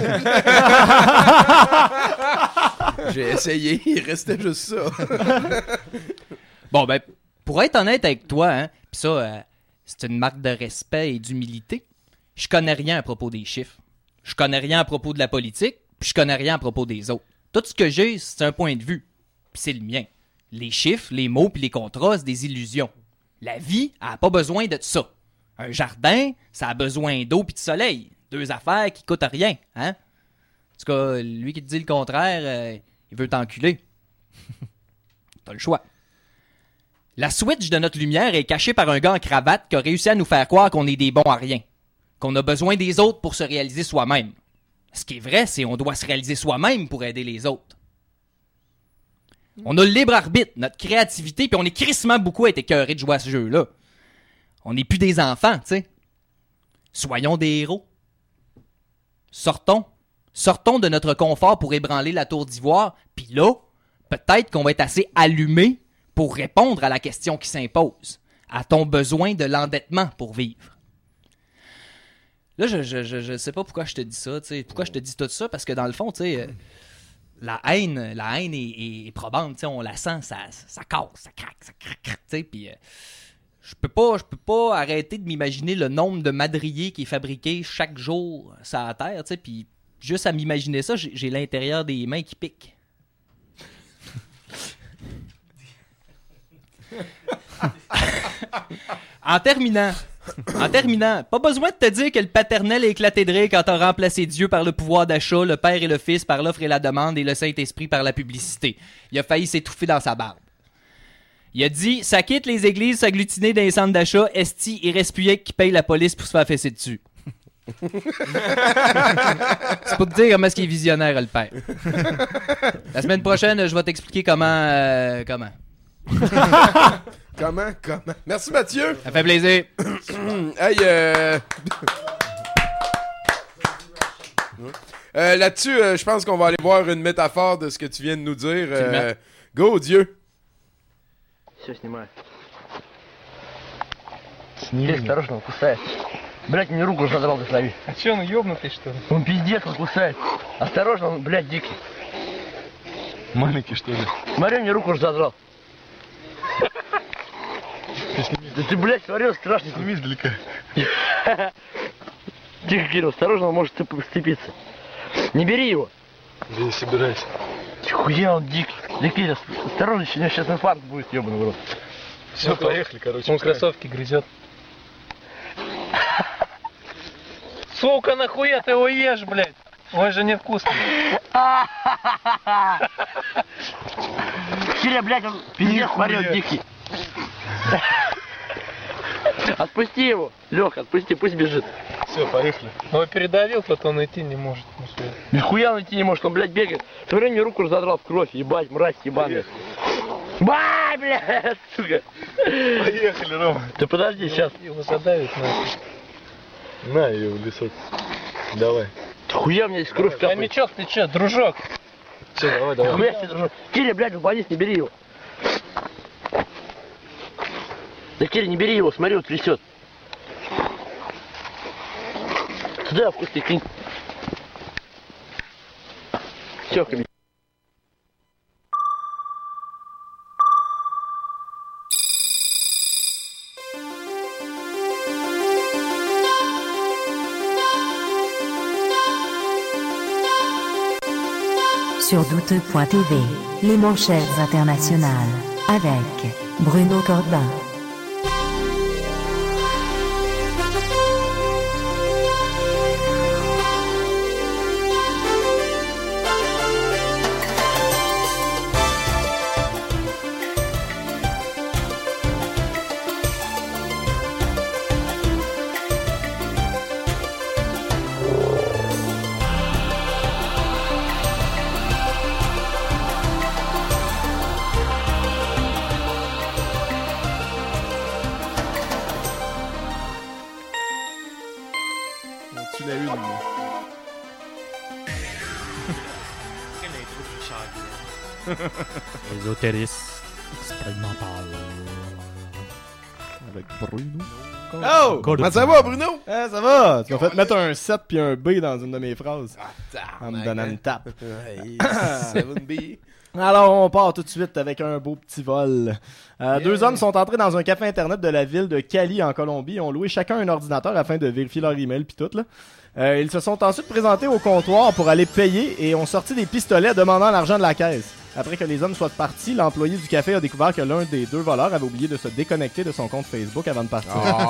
J'ai essayé, il restait juste ça. Bon, ben, pour être honnête avec toi, hein, pis ça, c'est une marque de respect et d'humilité. Je connais rien à propos des chiffres. Je connais rien à propos de la politique, puis je connais rien à propos des autres. Tout ce que j'ai, c'est un point de vue, puis c'est le mien. Les chiffres, les mots, puis les contrats, c'est des illusions. La vie, elle a pas besoin de ça. Un jardin, ça a besoin d'eau puis de soleil. 2 affaires qui coûtent rien, hein? En tout cas, lui qui te dit le contraire, il veut t'enculer. T'as le choix. La switch de notre lumière est cachée par un gars en cravate qui a réussi à nous faire croire qu'on est des bons à rien, qu'on a besoin des autres pour se réaliser soi-même. Ce qui est vrai, c'est qu'on doit se réaliser soi-même pour aider les autres. On a le libre arbitre, notre créativité, puis on est crissement beaucoup à être écœurés de jouer à ce jeu-là. On n'est plus des enfants, tu sais. Soyons des héros. Sortons de notre confort pour ébranler la tour d'ivoire, puis là, peut-être qu'on va être assez allumés pour répondre à la question qui s'impose. A-t-on besoin de l'endettement pour vivre? Là, je sais pas pourquoi je te dis ça, tu sais. Pourquoi je te dis tout ça? Parce que dans le fond, tu sais, la haine est probante, tu sais. On la sent, ça casse, ça craque, tu sais. Puis je peux pas arrêter de m'imaginer le nombre de madriers qui est fabriqué chaque jour sur la terre, tu sais. Puis juste à m'imaginer ça, j'ai l'intérieur des mains qui pique. En terminant, pas besoin de te dire que le paternel a éclaté de rire quand t'as remplacé Dieu par le pouvoir d'achat, le Père et le Fils par l'offre et la demande et le Saint-Esprit par la publicité. Il a failli s'étouffer dans sa barbe. Il a dit « Ça quitte les églises s'agglutiner dans les centres d'achat, esti et respuyec qui paye la police pour se faire fesser dessus. » C'est pour te dire comment est-ce qu'il est visionnaire, le père. La semaine prochaine, je vais t'expliquer comment. Comment? Merci, Mathieu. Ça fait plaisir. Hey, là-dessus, je pense qu'on va aller voir une métaphore de ce que tu viens de nous dire. Go, Dieu. Все снимаю. Сними. Осторожно, он кусает. Блять, мне руку задрал, ты слови. А че, он ёбнутый, что ли? Он пиздец, он кусает. Осторожно, он, блядь, дикий. Маленький, что ли? Смотри, мне руку уже задрал. Да ты, блядь, смотри, он страшный. Сними издалека. Тихо, Кирилл, осторожно, он может сцепиться. Не бери его. Да не собирайся. Хуя он дикий. Да, Кирилл, осторожно, у него сейчас инфаркт будет, ёбаный в рот. Все, поехали, короче. Он кроссовки грызет. Сука, нахуя ты его ешь, блядь? Он же невкусный. Кирилл, блядь, он пиздец, смотри, он дикий. Отпусти его. Леха, отпусти, пусть бежит. Все, поехали. Он его передавил, кто-то он идти не может. Нихуя он идти не может, он, блядь, бегает. Смотри, мне руку задрал в кровь, ебать, мразь ебаная. Бай, блядь, сука. Поехали, Рома. Ты подожди, сейчас. Его задавит, нахуй. На ее в лесок. Давай. Хуя у меня здесь кровь капает. Хомячок, ты че, дружок? Все, давай. Хуя тебе, дружок. Кирилл, блядь, уклонись, не бери его. Да, Кирилл, не бери его, смотри, он трясет. Сюда, вкусный кинь. Все, Кирилл. Sur douteux.tv, les manchettes internationales, avec Bruno Corbin. Tu l'as eu, Ésotériste expérimental. Avec Bruno. Oh! Comment ça va, Bruno? Ça va! Tu m'as fait mettre un 7 puis un B dans une de mes phrases. En me donnant une tape. Alors, on part tout de suite avec un beau petit vol. Deux hommes sont entrés dans un café internet de la ville de Cali, en Colombie. Ils ont loué chacun un ordinateur afin de vérifier leur email puis tout, là. Ils se sont ensuite présentés au comptoir pour aller payer et ont sorti des pistolets demandant l'argent de la caisse. Après que les hommes soient partis, l'employé du café a découvert que l'un des deux voleurs avait oublié de se déconnecter de son compte Facebook avant de partir.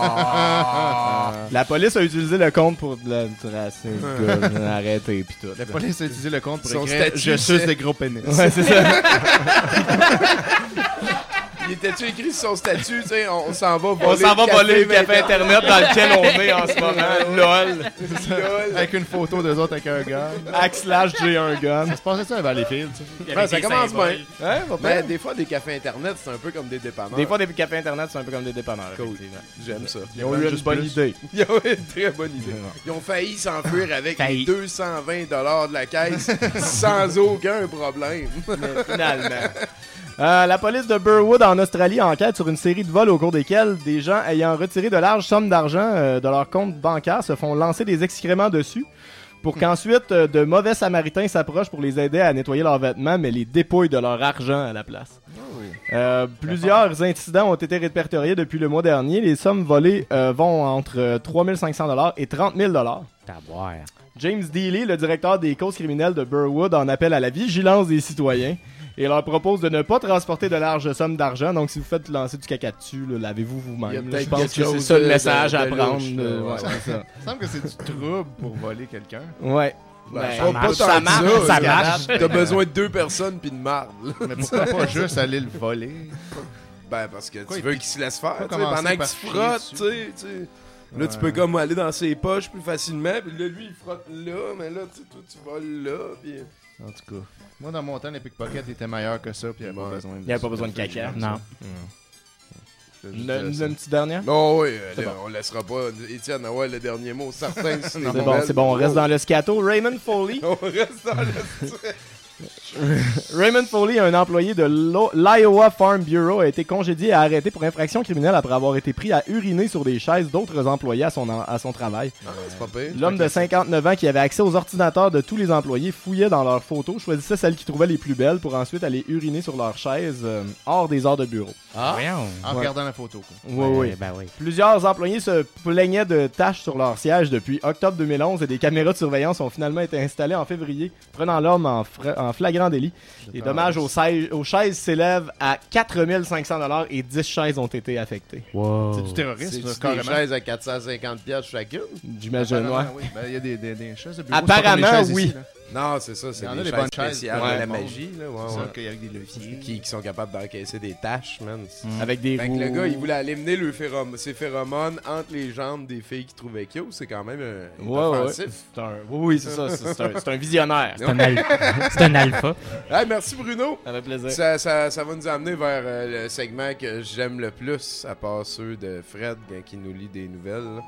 La police a utilisé le compte pour le tracer. Arrêtez pis tout. La police a utilisé le compte pour Son écrire statut, « Je suce des gros pénis ». Ouais, c'est ça. Il était-tu écrit sur son statut, tu sais, on s'en va voler. On s'en va voler le café internet dans lequel on est en ce moment. LOL. Avec une photo d'eux autres avec un gun. / j'ai un gun. Ça se passait ça à Valleyfield, ça. Ben, ça commence bien. Ouais, Mais des fois, des cafés internet, c'est un peu comme des dépanneurs. Des fois, des cafés internet, c'est un peu comme des dépanneurs. Cool. Effectivement. J'aime ça. Ils ont eu une bonne idée. Ils ont eu une très bonne idée. Ils ont failli s'enfuir avec les 220 $ de la caisse sans aucun problème. Mais finalement. La police de Burwood en Australie enquête sur une série de vols au cours desquels des gens ayant retiré de larges sommes d'argent de leur compte bancaire se font lancer des excréments dessus pour qu'ensuite de mauvais samaritains s'approchent pour les aider à nettoyer leurs vêtements mais les dépouillent de leur argent à la place. Plusieurs incidents ont été répertoriés depuis le mois dernier. Les sommes volées vont entre 3 500 $ et 30 000 $. James Dealey, le directeur des causes criminelles de Burwood, en appelle à la vigilance des citoyens et leur propose de ne pas transporter de larges sommes d'argent. Donc, si vous faites lancer du caca dessus, lavez-vous vous-même. Je pense que c'est ça le message à prendre. Ouais, c'est ça. Il me semble que c'est du trouble pour voler quelqu'un. Ouais. Ça marche. T'as besoin de 2 personnes puis de marde. Mais pourquoi pas juste aller le voler? Ben, parce que tu veux qu'il se laisse faire. Pendant que tu frottes, tu sais. Là, tu peux comme aller dans ses poches plus facilement. Puis là, lui, il frotte là. Mais là, toi, tu voles là. Puis... En tout cas, moi, dans mon temps, les pickpockets étaient meilleurs que ça. Puis il n'y avait pas besoin de caca. Non. Une petite dernière? Non, oui. On laissera pas Étienne avoir le dernier mot. Certain. C'est bon. On reste dans le scato. Raymond Foley. On reste dans le... Raymond Foley, un employé de l'Iowa Farm Bureau, a été congédié et arrêté pour infraction criminelle après avoir été pris à uriner sur des chaises d'autres employés à son travail. C'est pas pire. L'homme de 59 ans qui avait accès aux ordinateurs de tous les employés fouillait dans leurs photos, choisissait celles qu'il trouvait les plus belles pour ensuite aller uriner sur leurs chaises hors des heures de bureau. En regardant la photo. Oui. Plusieurs employés se plaignaient de taches sur leur siège depuis octobre 2011 et des caméras de surveillance ont finalement été installées en février, prenant l'homme en flagrant délit. Les dommages aux chaises s'élèvent à 4 500 $ et 10 chaises ont été affectées. Wow. C'est du terrorisme, c'est des chaises à 450 $ chacune? J'imagine, ouais. Oui. Il y a des chaises de bureau. Apparemment, oui. Ici, non, c'est ça, c'est des chaises spéciales de la magie. Là, c'est ça, qu'il y a des leviers. Qui sont capables d'encaisser des taches, man. Avec des roues. Le gars, il voulait aller mener ses phéromones entre les jambes des filles qu'il trouvait cute. C'est quand même offensif. Oui, c'est ça. C'est un visionnaire. C'est un alpha. Hey, merci Bruno. Ça fait plaisir. Ça va nous amener vers le segment que j'aime le plus, à part ceux de Fred qui nous lit des nouvelles.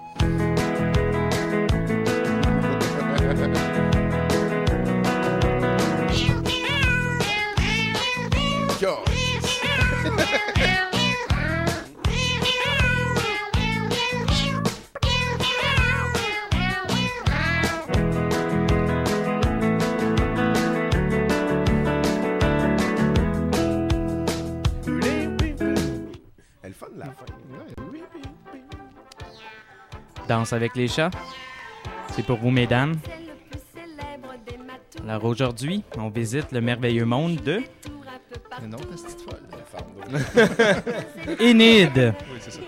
Elle fun la fin. Danse avec les chats. C'est pour vous, mesdames. Alors aujourd'hui, on visite le merveilleux monde de... Non, ta petite folle. Enid. Oui, c'est ça.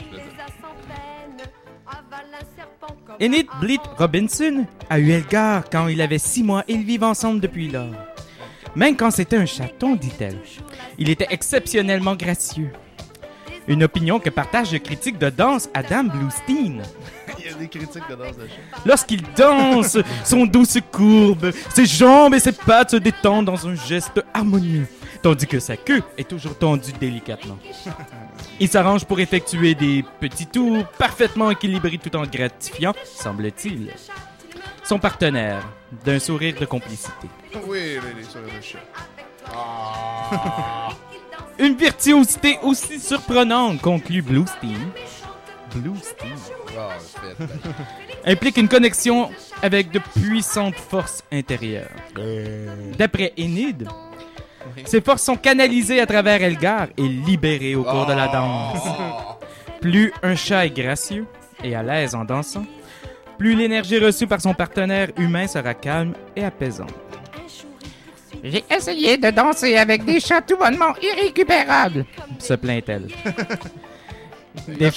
Enid Blythe Robinson a eu Elgar quand il avait 6 mois et ils vivent ensemble depuis lors. Même quand c'était un chaton, dit-elle, il était exceptionnellement gracieux. Une opinion que partage le critique de danse Adam Bluestein. Il y a des critiques de danse de chat. Lorsqu'il danse, son dos se courbe, ses jambes et ses pattes se détendent dans un geste harmonieux, tandis que sa queue est toujours tendue délicatement. Il s'arrange pour effectuer des petits tours parfaitement équilibrés tout en gratifiant, semble-t-il, son partenaire d'un sourire de complicité. Oui, les sourires de chat. Une virtuosité aussi surprenante, conclut Bluestein, implique une connexion avec de puissantes forces intérieures. D'après Enid, ces forces sont canalisées à travers Elgar et libérées au cours de la danse. Plus un chat est gracieux et à l'aise en dansant, plus l'énergie reçue par son partenaire humain sera calme et apaisante. J'ai essayé de danser avec des chats tout bonnement irrécupérables, se plaint-elle. Des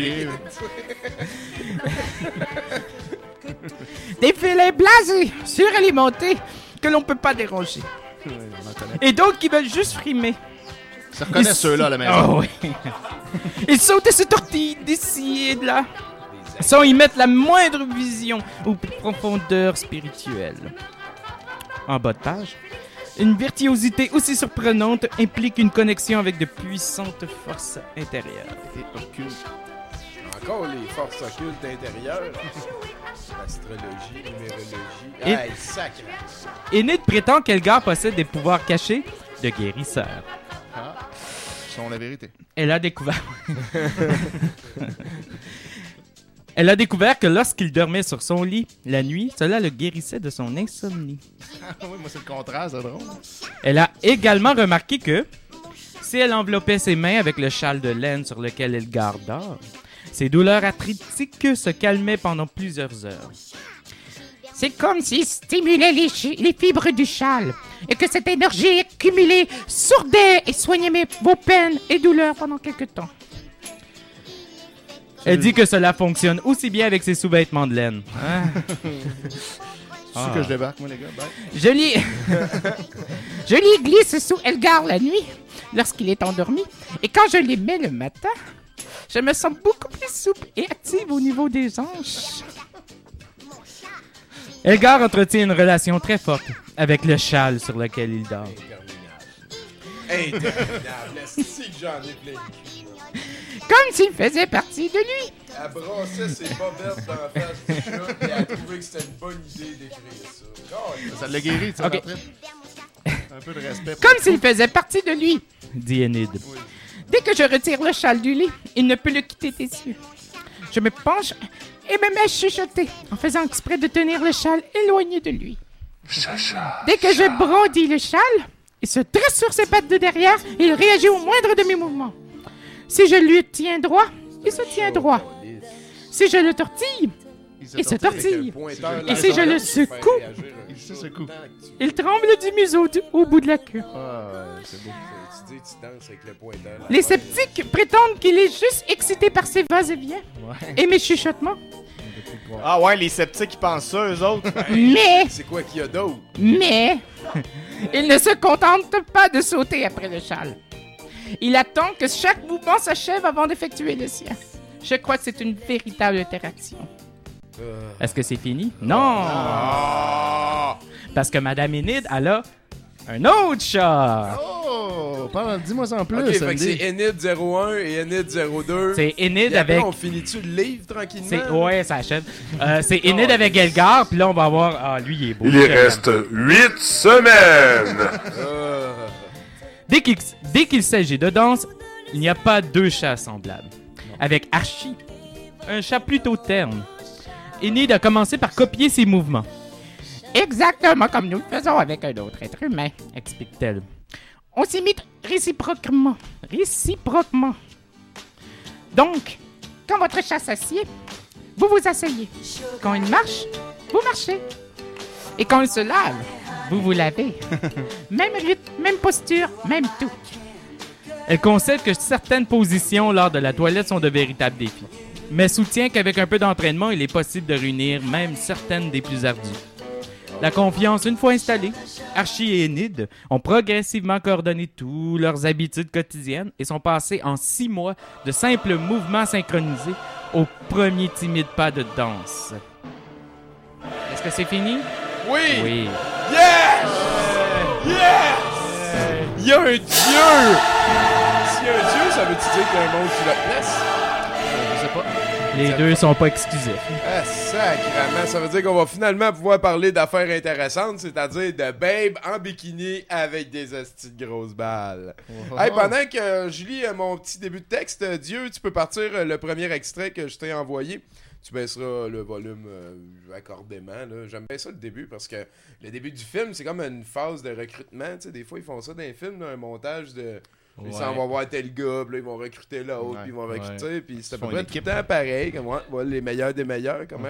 félins blasés, suralimentés, que l'on peut pas déroger. Et donc qui veulent juste frimer. Ça reconnaît ceux-là à la maison. Oh, oui. Ils sautent et se tortillent d'ici et de là, sans y mettre la moindre vision ou profondeur spirituelle. En bas de page, une virtuosité aussi surprenante implique une connexion avec de puissantes forces intérieures. Et occultes. Encore les forces occultes intérieures. Astrologie, numérologie. Et- Hey, sacré. Enid prétend qu'Elgar possède des pouvoirs cachés de guérisseur. Ah, sont la vérité. Elle a découvert... Elle a découvert que lorsqu'il dormait sur son lit, la nuit, cela le guérissait de son insomnie. Ah oui, moi c'est le contraire, c'est drôle. Elle a également remarqué que, si elle enveloppait ses mains avec le châle de laine sur lequel Elgar dort, ses douleurs arthritiques se calmaient pendant plusieurs heures. C'est comme s'il stimulait les fibres du châle et que cette énergie accumulée sourdait et soignait vos peines et douleurs pendant quelque temps. Elle dit que cela fonctionne aussi bien avec ses sous-vêtements de laine. Hein? C'est sûr que je débarque, moi, les gars. Bye. Je l'y glisse sous Elgar la nuit, lorsqu'il est endormi, et quand je les mets le matin, je me sens beaucoup plus souple et active au niveau des hanches. Elgar entretient une relation très forte avec le châle sur lequel il dort. Interminable. C'est que j'en ai plein le cul. Comme s'il faisait partie de lui. Elle brassait ses bobettes dans la face du chat et elle a trouvé que c'était une bonne idée d'écrire ça. Ça l'a guéri, tu sais, Ok. Patrick. Un peu de respect. Comme s'il faisait partie de lui. Dit Enid. Dès que je retire le châle du lit, il ne peut le quitter des yeux. Je me penche et me mets à chuchoter, en faisant exprès de tenir le châle éloigné de lui. Dès que je brandis le châle, il se dresse sur ses pattes de derrière et il réagit au moindre de mes mouvements. Si je lui tiens droit, il se tient droit. Si je le tortille, il se tortille. Et si je le secoue, Il se secoue. il tremble du museau au bout de la queue. Ah, ouais, c'est beau. Tu dis, tu danses avec le pointeur. Les sceptiques prétendent qu'il est juste excité par ses va-et-vient et mes chuchotements. Ah ouais, les sceptiques, ils pensent ça, eux autres. Mais, C'est quoi qu'il y a d'autre? mais, il ne se contente pas de sauter après le châle. Il attend que chaque mouvement s'achève avant d'effectuer le sien. Je crois que c'est une véritable interaction. Est-ce que c'est fini? Non! Parce que Madame Enid, elle a un autre chat! Oh, dis-moi en plus, Ok, fait que Andy. c'est Enid 01 et Enid 02. C'est Enid Et après, avec... on finit-tu le livre tranquillement? Ouais, ça achève. C'est Enid avec Elgar, puis là, on va voir... Ah, lui, il est beau. Il y reste 8 semaines. Dès qu'il s'agit de danse, il n'y a pas deux chats semblables. Avec Archie, un chat plutôt terne, Enid a commencé par copier ses mouvements. Exactement comme nous le faisons avec un autre être humain, Explique-t-elle. On s'imite réciproquement. Réciproquement. Donc, quand votre chat s'assied, vous vous asseyez. Quand il marche, vous marchez. Et quand il se lave, vous vous lavez. Même rythme, même posture, même tout. Elle concède que certaines positions lors de la toilette sont de véritables défis, mais soutient qu'avec un peu d'entraînement, il est possible de réunir même certaines des plus ardues. La confiance, une fois installée, Archie et Enid ont progressivement coordonné toutes leurs habitudes quotidiennes et sont passés en 6 mois de simples mouvements synchronisés au premier timide pas de danse. Est-ce que c'est fini? Oui! Oui. Yes! Yes! Il y a un dieu! S'il y a un dieu, ça veut-tu dire qu'il y a un monde qui le place? Je sais pas. Les deux sont pas exclusifs. Ah, sacrément. Ça veut dire qu'on va finalement pouvoir parler d'affaires intéressantes, c'est-à-dire de babe en bikini avec des hosties de grosses balles. Hey, pendant que je lis mon petit début de texte, Dieu, tu peux partir le premier extrait que je t'ai envoyé. Tu baisseras le volume accordément. Là. J'aime bien ça le début parce que le début du film, c'est comme une phase de recrutement. Tu sais, des fois, ils font ça dans les films, là, un montage de... Ils s'en vont voir tel gars, puis là, ils vont recruter l'autre, puis ils vont recruter, puis c'est à peu près tout le temps pareil, comme voilà, les meilleurs des meilleurs, comment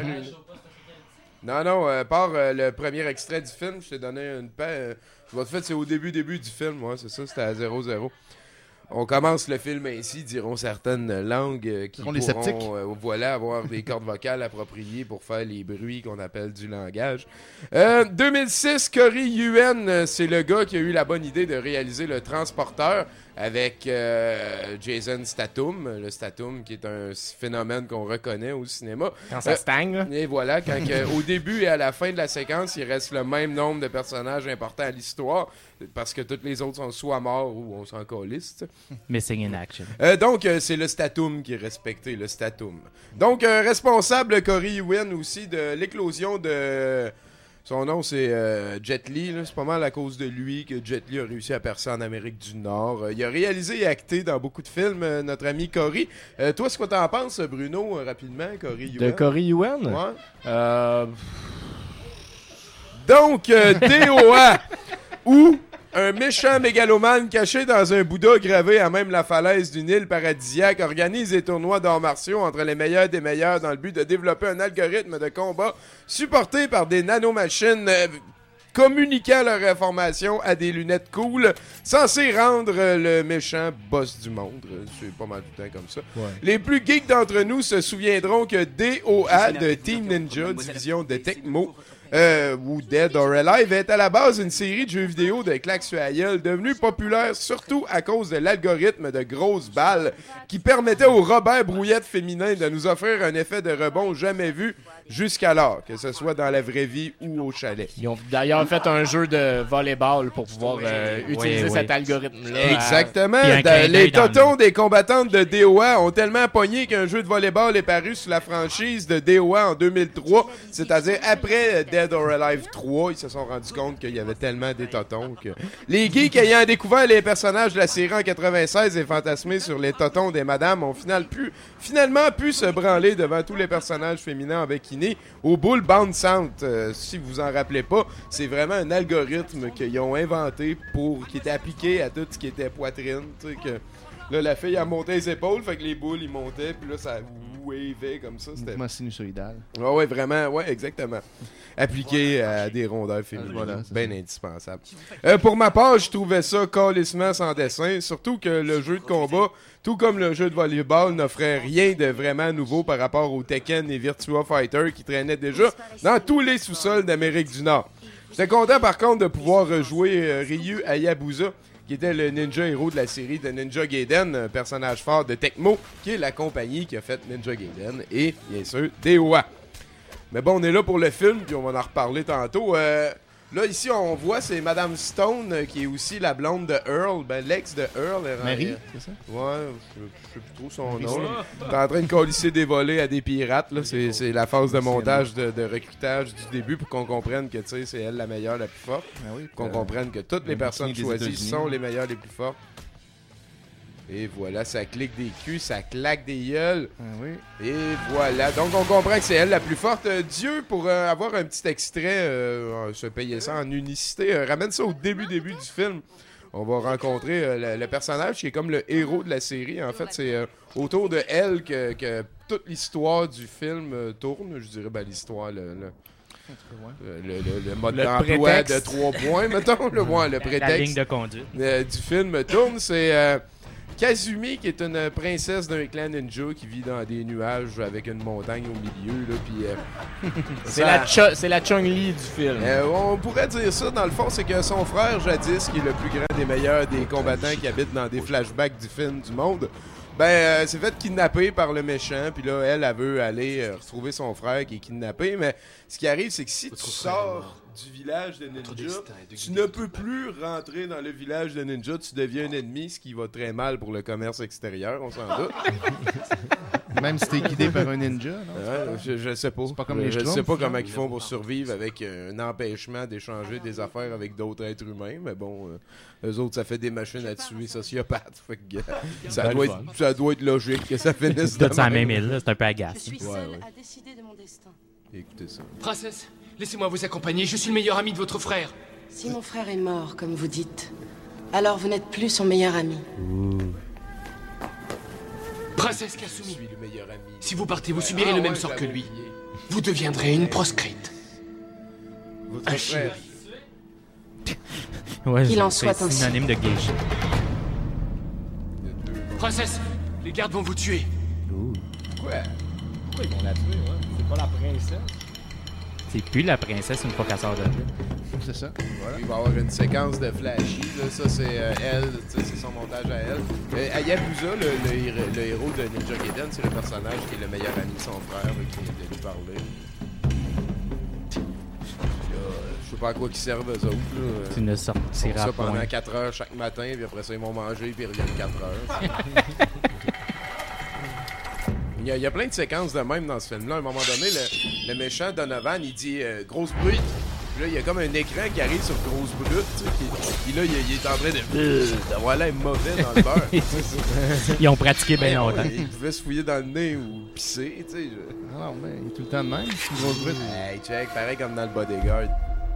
Non, par le premier extrait du film, je t'ai donné une paix. En fait, c'est au début du film, ouais, c'est ça, c'était à 0-0. On commence le film ainsi, diront certaines langues qui Diront les sceptiques. voilà, avoir des cordes vocales appropriées pour faire les bruits qu'on appelle du langage. 2006, Cory Yuen, c'est le gars qui a eu la bonne idée de réaliser Le Transporteur avec Jason Statham, le Statham qui est un phénomène qu'on reconnaît au cinéma. Quand ça stagne, là. Et voilà, quand au début et à la fin de la séquence, il reste le même nombre de personnages importants à l'histoire, parce que tous les autres sont soit morts ou on s'en calisse. Missing in action. Donc, c'est le Statham qui est respecté, le Statham. Donc, responsable Cory Yuen aussi de l'éclosion de... Son nom, c'est Jet Li. Là. C'est pas mal à cause de lui que Jet Li a réussi à percer en Amérique du Nord. Il a réalisé et acté dans beaucoup de films, notre ami Cory. Toi, c'est quoi t'en penses, Bruno, rapidement, Cory Yuen? De Cory Yuen? Ouais. Donc, DOA, où un méchant mégalomane caché dans un Bouddha gravé à même la falaise d'une île paradisiaque organise des tournois d'arts martiaux entre les meilleurs des meilleurs dans le but de développer un algorithme de combat supporté par des nanomachines communiquant leur information à des lunettes cool, censé rendre le méchant boss du monde. C'est pas mal tout le temps comme ça. Ouais. Les plus geeks d'entre nous se souviendront que DOA de Team Ninja, division de Tecmo, ou Dead or Alive, est à la base une série de jeux vidéo de claques sur la gueule, devenue populaire surtout à cause de l'algorithme de grosses balles qui permettait aux Robert Brouillette féminins de nous offrir un effet de rebond jamais vu jusqu'alors, que ce soit dans la vraie vie ou au chalet. Ils ont d'ailleurs fait un jeu de volleyball pour pouvoir utiliser cet algorithme-là. Exactement. Les totons des combattantes de DOA ont tellement pogné qu'un jeu de volleyball est paru sous la franchise de DOA en 2003, c'est-à-dire après Dead or Alive 3. Ils se sont rendus compte qu'il y avait tellement des totons que... Les geeks ayant découvert les personnages de la série en 96 et fantasmé sur les totons des madames ont finalement pu se branler devant tous les personnages féminins en bikini au Bull Bounce-Out. Si vous en rappelez pas, c'est vraiment un algorithme qu'ils ont inventé qui était appliqué à tout ce qui était poitrine. Tu sais, que là, la fille a monté les épaules, fait que les boules, ils montaient, puis là, ça wavait comme ça. C'était mouvement sinusoïdal. Ouais, vraiment, ouais, exactement. Appliqué à des rondeurs féminines. Voilà, bien indispensable. Pour ma part, je trouvais ça calissement sans dessin, surtout que le jeu de combat, tout comme le jeu de volleyball, n'offrait rien de vraiment nouveau par rapport au Tekken et Virtua Fighter qui traînaient déjà dans tous les sous-sols d'Amérique du Nord. J'étais content par contre de pouvoir rejouer Ryu Hayabusa, qui était le ninja héros de la série de Ninja Gaiden, un personnage fort de Tecmo, qui est la compagnie qui a fait Ninja Gaiden, et bien sûr DOA. Mais bon, on est là pour le film, puis on va en reparler tantôt. Là, ici, on voit, c'est Madame Stone, qui est aussi la blonde de Earl, l'ex de Earl. Marie, c'est ça? Ouais, je sais plus trop son nom. T'es en train de colisser des volets à des pirates, là. C'est la phase de montage, de recrutage du début pour qu'on comprenne que, tu sais, c'est elle la meilleure, la plus forte. Ah oui, pour qu'on comprenne que toutes les personnes choisies sont les meilleures, les plus fortes. Et voilà, ça clique des culs, ça claque des gueules. Ah oui. Et voilà, donc on comprend que c'est elle la plus forte. Dieu, pour avoir un petit extrait, se payer ça en unicité, ramène ça au début du film. On va rencontrer le personnage qui est comme le héros de la série. En fait, c'est autour de elle que toute l'histoire du film tourne. Je dirais, l'histoire, le mode d'emploi de 3 points, mettons. Le prétexte. La ligne de conduite. Du film tourne, c'est... Kazumi, qui est une princesse d'un clan ninja qui vit dans des nuages avec une montagne au milieu. Là, c'est la Chun-Li du film. On pourrait dire ça, dans le fond, c'est que son frère, jadis, qui est le plus grand des meilleurs des combattants qui habitent dans des flashbacks du film du monde, s'est fait kidnapper par le méchant. Puis là, elle veut aller retrouver son frère qui est kidnappé. Mais ce qui arrive, c'est que si tu sors du village de ninja, tu ne peux plus rentrer dans le village de ninja, tu deviens un ennemi, ce qui va très mal pour le commerce extérieur, on s'en doute. Même si t'es guidé par un ninja, non? Je sais pas. C'est pas comme les je sais pas comment ils font pour survivre avec un empêchement d'échanger des affaires avec d'autres êtres humains, mais bon, eux autres, ça fait des machines à tuer sociopathes. Fait que, ça doit être logique que ça finisse de la même île, c'est un peu agace. Je suis seule à décider de mon destin. Écoutez ça. Princesse, laissez-moi vous accompagner, je suis le meilleur ami de votre frère. Si mon frère est mort, comme vous dites, alors vous n'êtes plus son meilleur ami. Princesse Kasumi, si vous partez, vous subirez le même sort que lui. Vous deviendrez une proscrite. Votre frère. Ouais, qu'il en soit synonyme de geisha. Princesse, les gardes vont vous tuer. Ouais. Pourquoi ils vont la tuer, ouais? C'est pas la princesse? C'est plus la princesse une fois qu'elle sort de là. C'est ça. Voilà. Il va y avoir une séquence de flashy. Là. Ça, c'est elle. C'est son montage à elle. Ayabusa, le héros de Ninja Gaiden, c'est le personnage qui est le meilleur ami de son frère qui vient de lui parler. Je sais pas à quoi ils servent eux autres. Là. Tu ne sortiras pas. Ça pendant point. 4 heures chaque matin, puis après ça, ils vont manger, puis ils reviennent 4 heures. Il y a plein de séquences de même dans ce film-là. À un moment donné, le méchant Donovan, il dit grosse brute. Puis là, il y a comme un écran qui arrive sur grosse brute. Puis là, il est en train d'avoir l'air mauvais dans le beurre. Ils ont pratiqué bien longtemps. Il pouvait se fouiller dans le nez ou pisser. Non, mais il est tout le temps de même. C'est une grosse brute. Hey, check, pareil comme dans le Bodyguard.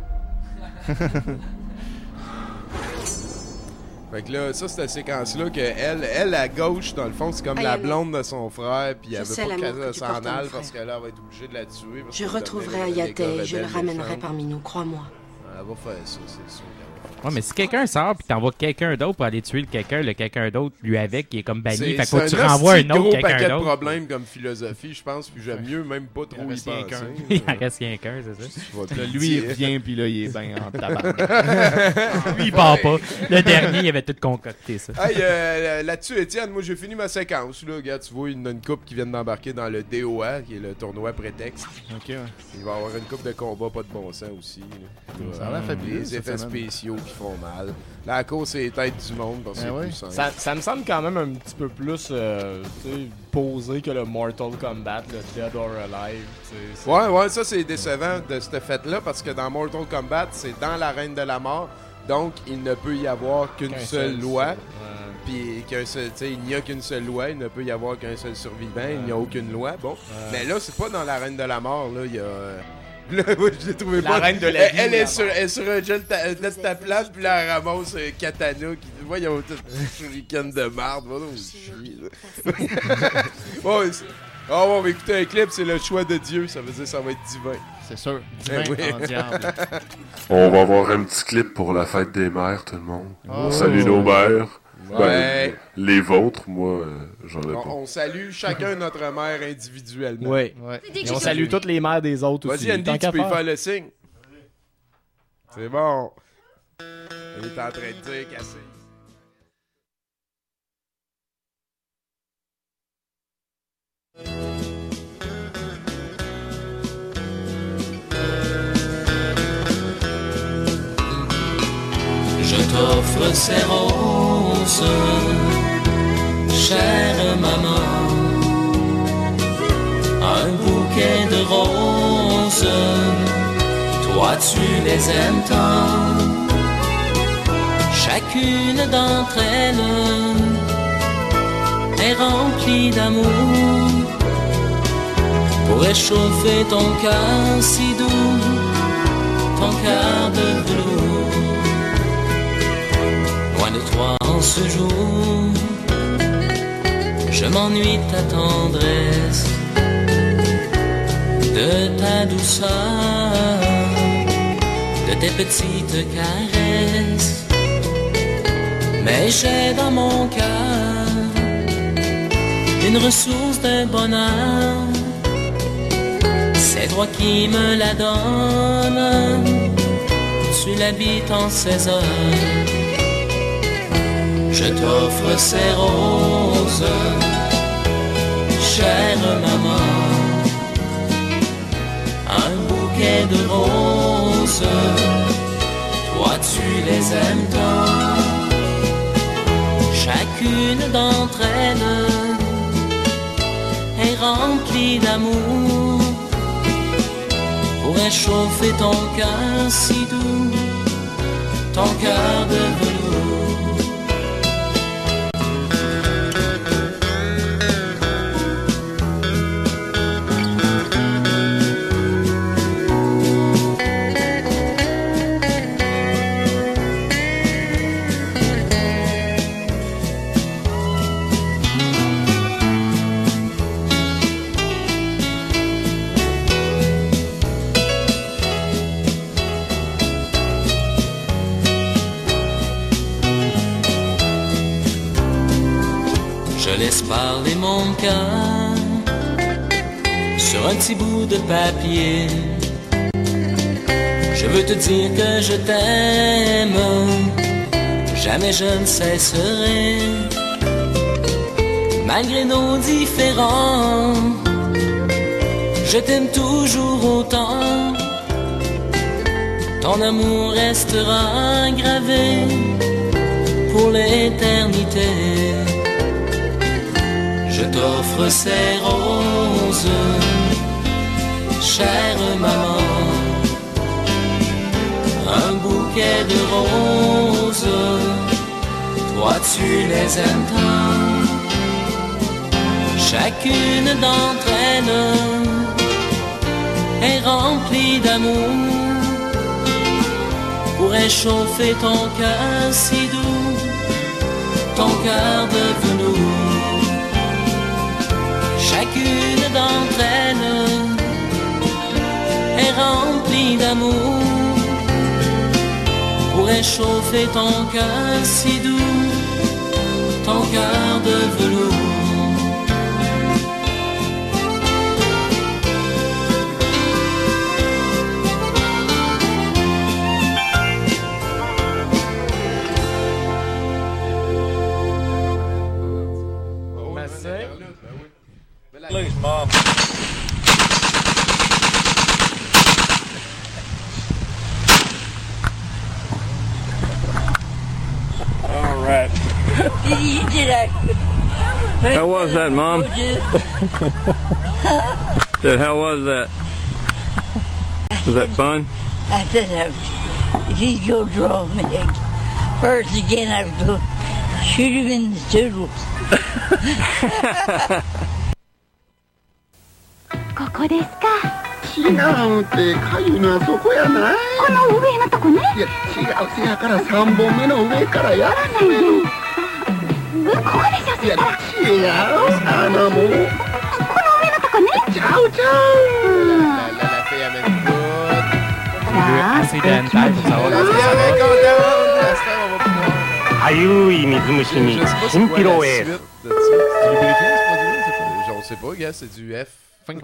Fait que là, ça, cette séquence-là, qu'elle, à gauche, dans le fond, c'est comme la blonde de son frère, puis elle veut pas qu'elle s'en aille parce qu'elle va être obligée de la tuer. Je retrouverai Ayate et je le ramènerai parmi nous, crois-moi. Elle va faire ça, c'est sûr. Ouais, mais si quelqu'un sort puis t'envoies quelqu'un d'autre pour aller tuer le quelqu'un d'autre, lui avec, qui est comme banni, fait que faut que tu renvoies un autre quelqu'un paquet de d'autre. problèmes comme philosophie, je pense, puis j'aime mieux même pas trop y penser. Il en reste rien qu'un, c'est ça? Là, lui, il revient, puis là, il est bien en tabac. Lui, il part pas. Le dernier, il avait tout concocté, ça. Hey, là-dessus, Étienne, moi, j'ai fini ma séquence. Là. Regarde, tu vois, il y a une couple qui vient d'embarquer dans le DOA, qui est le tournoi prétexte. Ok, ouais. Il va y avoir une couple de combats pas de bon sens aussi. Là. Ça a l'air fabuleux. Les effets spéciaux qui font mal. La cause, c'est les têtes du monde parce que c'est plus simple. Ça me semble quand même un petit peu plus posé que le Mortal Kombat, le Dead or Alive. Ouais, ça c'est décevant de cette fête-là parce que dans Mortal Kombat, c'est dans l'arène de la mort, donc il ne peut y avoir qu'une seule loi. Puis il n'y a qu'une seule loi, il ne peut y avoir qu'un seul survivant, il n'y a aucune loi. Bon, mais là, c'est pas dans l'arène de la mort, là, il y a. Là, je l'ai trouvé pas. Reine de la vie. Elle est sur un jet de ta place, puis là, elle ramasse un katana qui. Voyons, tout shuriken de marde. Va donc chier, bon, on va écouter un clip, c'est le choix de Dieu. Ça veut dire que ça va être divin. C'est sûr. Divin en diable. On va avoir un petit clip pour la fête des mères, tout le monde. On salue nos mères. Ouais. Les vôtres, moi, j'en ai pas. On salue chacun notre mère individuellement. Oui. Et on salue toutes les mères des autres aussi. Vas-y, Andy, tu peux y faire le signe. C'est bon. Il est en train de dire qu'assez. Je t'offre ces roses, chère maman, un bouquet de roses, toi tu les aimes tant. Chacune d'entre elles est remplie d'amour pour réchauffer ton cœur si doux, ton cœur de velours. Loin de toi en ce jour, je m'ennuie de ta tendresse, de ta douceur, de tes petites caresses. Mais j'ai dans mon cœur une ressource de bonheur, c'est toi qui me la donnes, tu l'habites en ces heures. Je t'offre ces roses, chère maman, un bouquet de roses, toi tu les aimes tant. Chacune d'entre elles est remplie d'amour pour réchauffer ton cœur si doux, ton cœur de velours. Je laisse parler mon cœur sur un petit bout de papier. Je veux te dire que je t'aime, jamais je ne cesserai. Malgré nos différends, je t'aime toujours autant. Ton amour restera gravé pour l'éternité. Je t'offre ces roses, chère maman, un bouquet de roses, toi tu les aimes tant. Chacune d'entre elles est remplie d'amour pour réchauffer ton cœur si doux, ton cœur de velours. Chacune d'entre elles est remplie d'amour pour réchauffer ton cœur si doux, ton cœur de velours. Loose, Mom. All right. You did that. How was that, Mom? Said, how was that? Was that fun? I said, he's going to draw me. First again, I was going to shoot him in the doodle. ここですか。 違うってかゆいのはそこやない。 この上のとこね。 いや違うせやから3本目の上からやらないで。 ここでしょ。 いや違うあのもうこの上のとこね。 ちゃうちゃう。 かゆい水虫にチンピロエース。 Je sais pas, gars, c'est du F.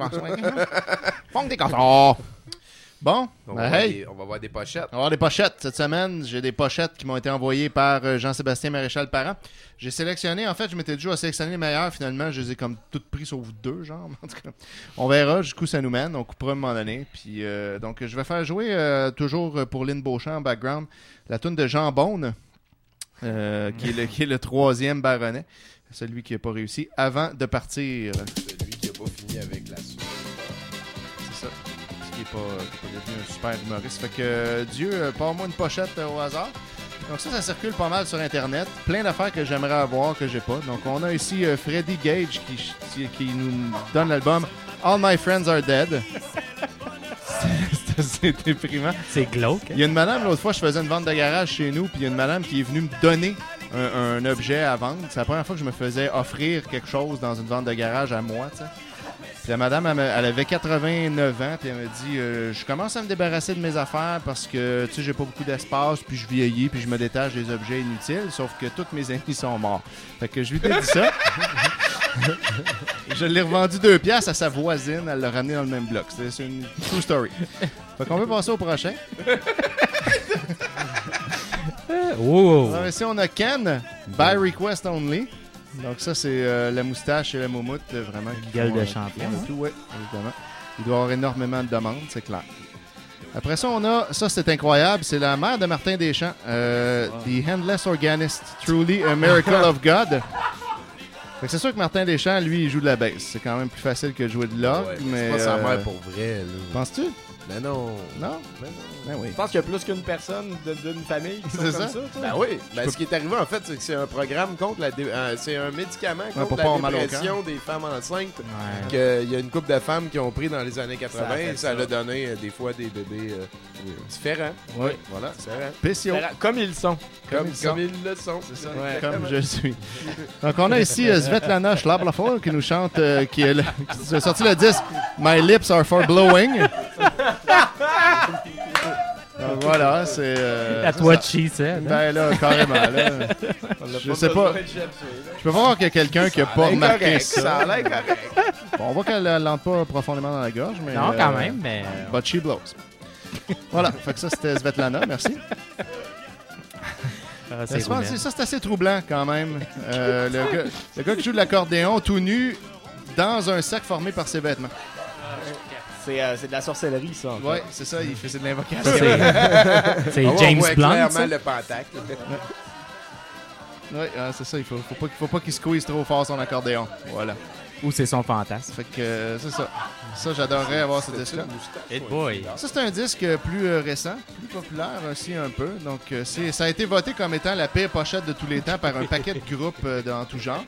Bon, on va voir des pochettes. On va voir des pochettes. Cette semaine, j'ai des pochettes qui m'ont été envoyées par Jean-Sébastien Maréchal-Parent. J'ai sélectionné, en fait, je m'étais dit, je vais sélectionner les meilleurs. Finalement, je les ai comme toutes pris sauf deux, genre. En tout cas, on verra jusqu'où ça nous mène. On coupera à un moment donné. Puis, donc, je vais faire jouer, toujours pour Lynn Beauchamp en background, la toune de Jean Beaune, qui est le troisième baronnet. Celui qui n'a pas réussi avant de partir. Celui qui n'a pas fini avec la suite. C'est ça. Qui n'est pas devenu un super humoriste. Fait que Dieu, pas moi une pochette au hasard. Donc ça circule pas mal sur Internet. Plein d'affaires que j'aimerais avoir, que j'ai pas. Donc on a ici Freddie Gage qui nous donne l'album All My Friends Are Dead. C'est déprimant. C'est glauque. Hein? Il y a une madame, l'autre fois, je faisais une vente de garage chez nous, puis il y a une madame qui est venue me donner un objet à vendre. C'est la première fois que je me faisais offrir quelque chose dans une vente de garage à moi, tu sais. Puis la madame, elle avait 89 ans, puis elle me dit je commence à me débarrasser de mes affaires parce que, tu sais, j'ai pas beaucoup d'espace, puis je vieillis, puis je me détache des objets inutiles, sauf que tous mes amis sont morts. Fait que je lui ai dit ça. Je l'ai revendu 2 piastres à sa voisine, elle l'a ramené dans le même bloc. C'est une true story. Fait qu'on peut passer au prochain. Alors ici, on a Ken, by request only. Donc ça, c'est la moustache et la moumoute, vraiment. Gueule de champion. Tout, ouais, évidemment. Il doit y avoir énormément de demandes, c'est clair. Après ça, on a, ça c'est incroyable, c'est la mère de Martin Deschamps, The Handless Organist, Truly a Miracle of God. Fait que c'est sûr que Martin Deschamps, lui, il joue de la bass. C'est quand même plus facile que de jouer de l'orgue, ouais, mais... C'est pas sa mère pour vrai, là. Penses-tu? Ben non. Non? Ben non. Ben oui. Je pense qu'il y a plus qu'une personne d'une famille qui sont comme ça. Ben oui. Ben, ce qui est arrivé, en fait, c'est que c'est un programme contre la... c'est un médicament contre la dépression des femmes enceintes. Ouais. Qu'il y a une couple de femmes qui ont pris dans les années 80 et ça a donné des fois des bébés différents. Oui. Voilà, différents. Spéciaux. Comme ils sont. Comme ils le sont, c'est ça. Ouais. Comme je suis. Donc, on a ici Svetlana Schlablafol qui nous chante, qui a sorti le disque My Lips Are For Blowing. Voilà, c'est... That's what she said. Ben là, carrément, là. Je sais pas. Je peux pas voir qu'il y a quelqu'un qui a pas remarqué correct, ça. ça a l'air correct. Bon, on voit qu'elle l'entre pas profondément dans la gorge, mais... Non, quand même, mais... But she blows. Voilà, fait que ça, c'était Svetlana, merci. Ça, c'est assez troublant, quand même. Le gars qui joue de l'accordéon, tout nu, dans un sac formé par ses vêtements. C'est de la sorcellerie, ça. Ouais, c'est ça, il faisait de l'invocation. C'est James Blunt, clairement ça? le pentacle. Oui, c'est ça, il faut pas qu'il squeeze trop fort son accordéon. Voilà. Ou c'est son fantasme. Fait que c'est ça. Ça, j'adorerais avoir ce disque-là. Hey boy. Ça, c'est un disque plus récent, plus populaire aussi un peu. Donc, ça a été voté comme étant la pire pochette de tous les temps par un paquet de groupes dans tout genre.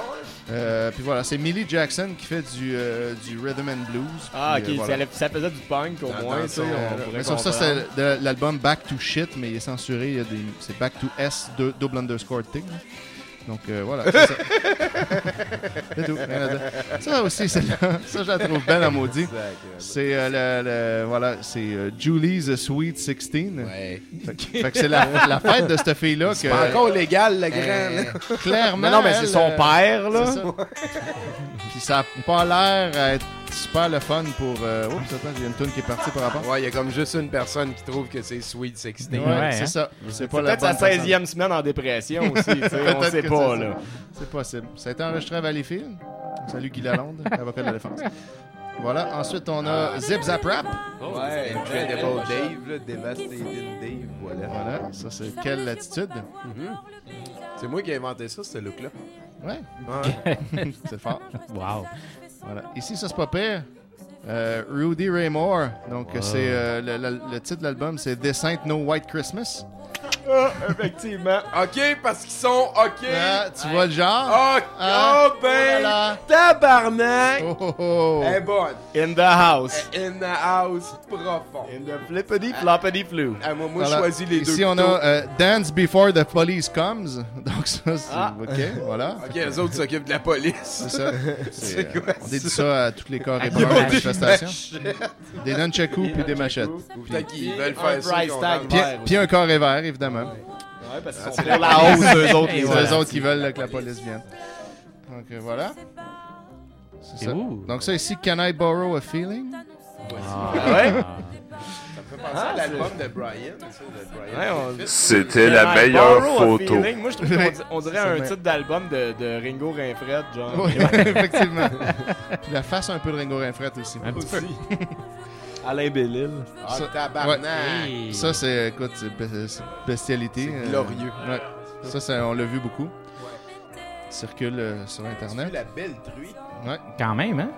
Puis voilà, c'est Millie Jackson qui fait du rhythm and blues. Ah, puis, ok, voilà. ça faisait du punk au moins. Mais sur ça, c'est de l'album Back to Shit, mais il est censuré. C'est Back to S _T. Donc voilà, c'est ça. C'est tout, rien à dire. Ça aussi, ça je la trouve belle à maudit. C'est voilà, c'est Julie's Sweet 16. Ouais. Fait que c'est la fête de cette fille-là. C'est pas encore légal, le grand. Clairement. Mais non, mais c'est son père, là. C'est ça. Puis ça a pas l'air d'être super le fun pour... Oups, attends, il y a une toune qui est partie par rapport. Ouais, il y a comme juste une personne qui trouve que c'est Sweet 16. Ouais, c'est ça. C'est pas la peut-être bonne sa 16e semaine en dépression aussi, tu sais, on sait pas, là. C'est possible. Ça a été enregistré à Valleyfield. Salut Guy Lalonde, avocat de la défense. Voilà, ensuite on a Zip Zap Rap. Ouais, Incredible Dave, là, Devastated Dave, voilà. Voilà, ça c'est quelle attitude? C'est moi qui ai inventé ça, ce look-là. Ouais. C'est fort. Wow. Voilà. Ici, ça c'est pas pire. Rudy Ray Moore. Donc c'est le titre de l'album, c'est This Ain't No White Christmas. Effectivement. OK, parce qu'ils sont OK. Ah, tu vois le genre? Oh ben, voilà. tabarnak. Elle est bonne. In the house. In the house, profond. In the flippity floppity flu. Moi, Voilà. je choisis les deux. Ici, on a Dance Before the Police Comes. Donc ça, c'est... OK, voilà. OK, les autres s'occupent de la police. C'est ça. C'est quoi on dit ça à tous les corps et Ils ont de des manifestations. Des nunchakus puis des machettes. Ou peut-être qu'ils veulent faire ça. Puis un corps et vert, évidemment. Ouais, parce qu'ils sont c'est pour la hausse, eux autres. C'est eux autres qui veulent que la police vienne. Donc voilà. C'est ça. Donc ça ici, Can I Borrow a Feeling? Ouais. Ça me fait penser à l'album de Brian. C'était la meilleure photo. Moi, je trouve qu'on dirait un titre d'album de Ringo Rinfret, genre. Oui, effectivement. Puis la face un peu de Ringo Rinfret aussi. Un petit peu. Alain Bellil. Ah, tabarnak. Ouais. Ça, c'est, écoute, c'est bestialité. C'est glorieux. Ouais. Ça, on l'a vu beaucoup. Circule sur Internet. Tu la belle truie. Ouais. Quand même, hein?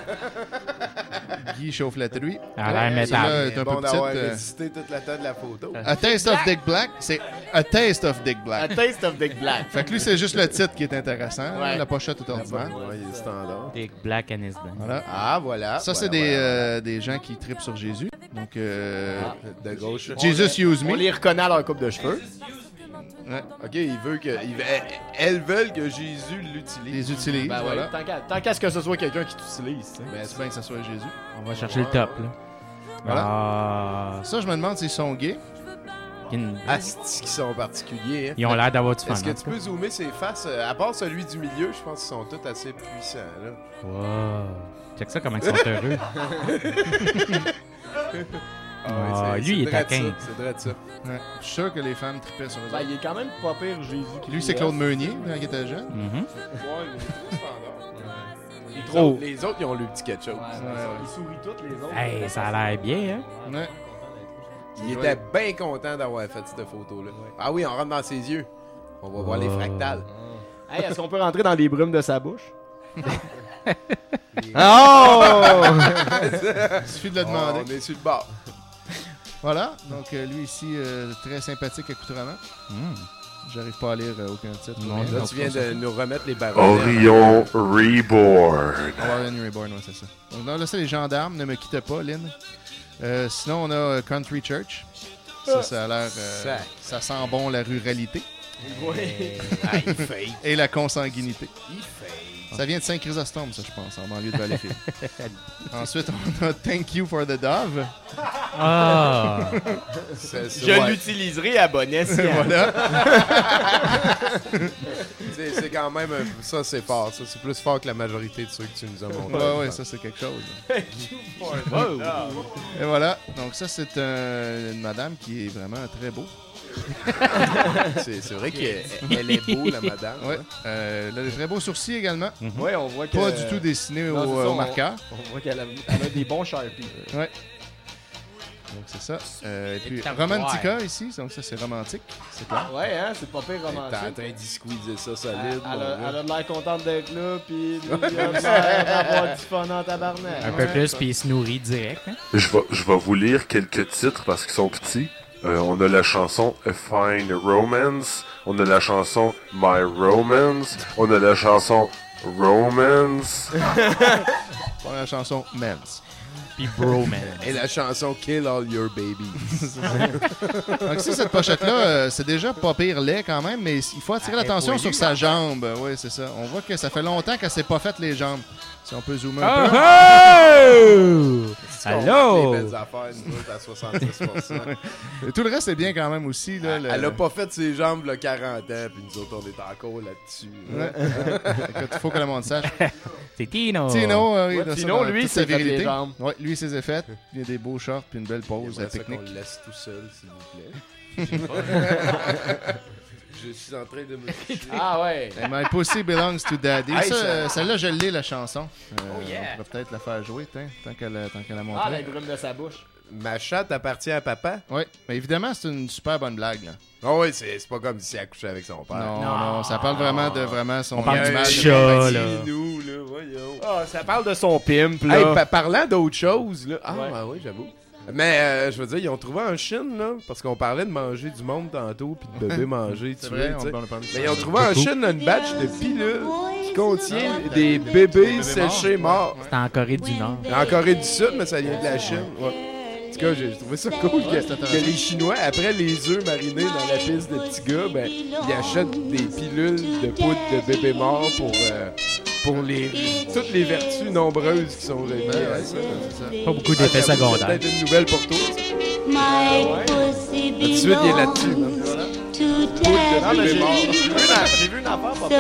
Guy chauffe la truie. À l'air métal. C'est un bon peu d'avoir petite. résisté toute la tête de la photo. A Taste of Dick Black, c'est A Taste of Dick Black. A Taste of Dick Black. Fait que lui, c'est juste le titre qui est intéressant. Ouais. La pochette est ordinaire. Ouais, il est standard. Dick Black and his band. Voilà. Ah, voilà. Ça, c'est des gens qui trippent sur Jésus. Donc, de gauche. Jesus Use Me. On les reconnaît à leur coupe de cheveux. Ouais. OK, elles veulent que Jésus l'utilise. Les utilise, Ben voilà. ouais, tant qu'à ce que ce soit quelqu'un qui t'utilise. Ben, c'est bien que ça soit Jésus. On va chercher le top, là. Voilà. Ah. Ça, je me demande s'ils sont gays. Asti qui sont particuliers. Hein? Ils ont l'air d'avoir du fun. Est-ce que en tu tout peux zoomer ses faces? À part celui du milieu, je pense qu'ils sont tous assez puissants. Là. cas. Wow. Check ça, comment ils sont heureux. Ah, lui, il est taquin. C'est vrai de ça. Ouais. Je suis sûr que les femmes trippaient sur eux Ben, autres. il est quand même pas pire, Jésus. Lui, c'est Claude Meunier, quand il était jeune. Les autres, ils ont le petit quelque chose. Ils sourient tous, les autres. Hey, ça a l'air bien, hein? Ouais. Il était bien content d'avoir fait cette photo-là. Ah oui, on rentre dans ses yeux. On va voir les fractales. Hey, est-ce qu'on peut rentrer dans les brumes de sa bouche? Oh! Il suffit de le demander. On est sur le bord. Voilà, donc lui ici, très sympathique accoutrement. J'arrive pas à lire aucun titre. Non, là, tu viens de nous remettre les barreaux. Orion Reborn. Orion Reborn, ouais, c'est ça. Donc là, c'est les gendarmes, ne me quittez pas, Lynn. Sinon, on a Country Church. Ça a l'air... ça sent bon la ruralité. Oui. Il fake. Et la consanguinité. Il fake. Ça vient de Saint-Chrysostome, ça, je pense, en banlieue de Valleyfield. Ensuite, on a Thank You for the Dove. Ah! Je l'utiliserai à bon escient. Voilà. C'est quand même... Ça, c'est fort. Ça, c'est plus fort que la majorité de ceux que tu nous as montrés. Ouais, ça, c'est quelque chose. Thank you for the dove. Et voilà. Donc, ça, c'est une madame qui est vraiment très beau. C'est vrai qu'elle est beau, la madame. Ouais. Elle a des très beaux sourcils également. Ouais, on voit que... Pas du tout dessinés au marqueur. On voit qu'elle a des bons Sharpies. Ouais. Donc c'est ça. Et puis Romantica ici, donc ça c'est romantique, c'est clair. Ouais, hein, c'est pas pire romantique. T'es en train d'y squeezer ça solide. Elle a de l'air contente d'être là, puis il a l'air d'avoir du fun en tabarnak. Un peu plus, puis il se nourrit direct. Hein? Je vais vous lire quelques titres parce qu'ils sont petits. On a la chanson A Fine Romance, on a la chanson My Romance, on a la chanson Romance. On a la chanson Men's. Puis Bromance. Et la chanson Kill All Your Babies. Donc si cette pochette-là, c'est déjà pas pire laid quand même, mais il faut attirer l'attention sur sa jambe. Oui, c'est ça. On voit que ça fait longtemps qu'elle s'est pas faite les jambes. Si on peut zoomer un peu. Allô! Les belles affaires, nous autres, à 70%. Et tout le reste est bien quand même aussi. Là, Elle a pas fait ses jambes le 40 ans, puis nous autres, on est encore là-dessus. Écoute, il faut que le monde sache. C'est Tino. Tino, oui, Tino, lui, c'est fait les jambes. Oui, lui, c'est fait. Il y a des beaux shorts puis une belle pause à technique. On le laisse tout seul, s'il vous plaît. Je suis en train de me toucher. Ah ouais. My Pussy Belongs to Daddy. Hey, celle-là, je l'ai, la chanson. Oh yeah. On va peut-être la faire jouer, tant qu'elle a montré. Ah, la brume de sa bouche. Ma chatte appartient à papa? Oui, mais évidemment, c'est une super bonne blague, là. Oh oui, c'est pas comme si elle couchait avec son père. Non, ça parle vraiment de son... On parle du mal chat, là. Nous, là, voyons. Ah, ça parle de son pimp, là. Hey, parlant d'autres choses, là. Ah, ouais. Oui, j'avoue. Mais, je veux dire, ils ont trouvé un Chine, là, parce qu'on parlait de manger du monde tantôt, puis de bébé manger, tu vrai, sais. on a parlé de ça. Mais ils ont trouvé un Chine, une batch de pilules qui contient des bébés séchés morts. C'est en Corée du Nord. En Corée du Sud, mais ça vient de la Chine, ouais. En tout cas, j'ai trouvé ça cool que les Chinois, après les œufs marinés dans la piste de petits gars, ben, ils achètent des pilules de poudre de bébé mort pour toutes les vertus nombreuses qui sont reliées à ça. Pas beaucoup d'effets secondaires. C'est peut-être une nouvelle pour toi. Tout de suite, il est là-dessus. J'ai vu une affaire pas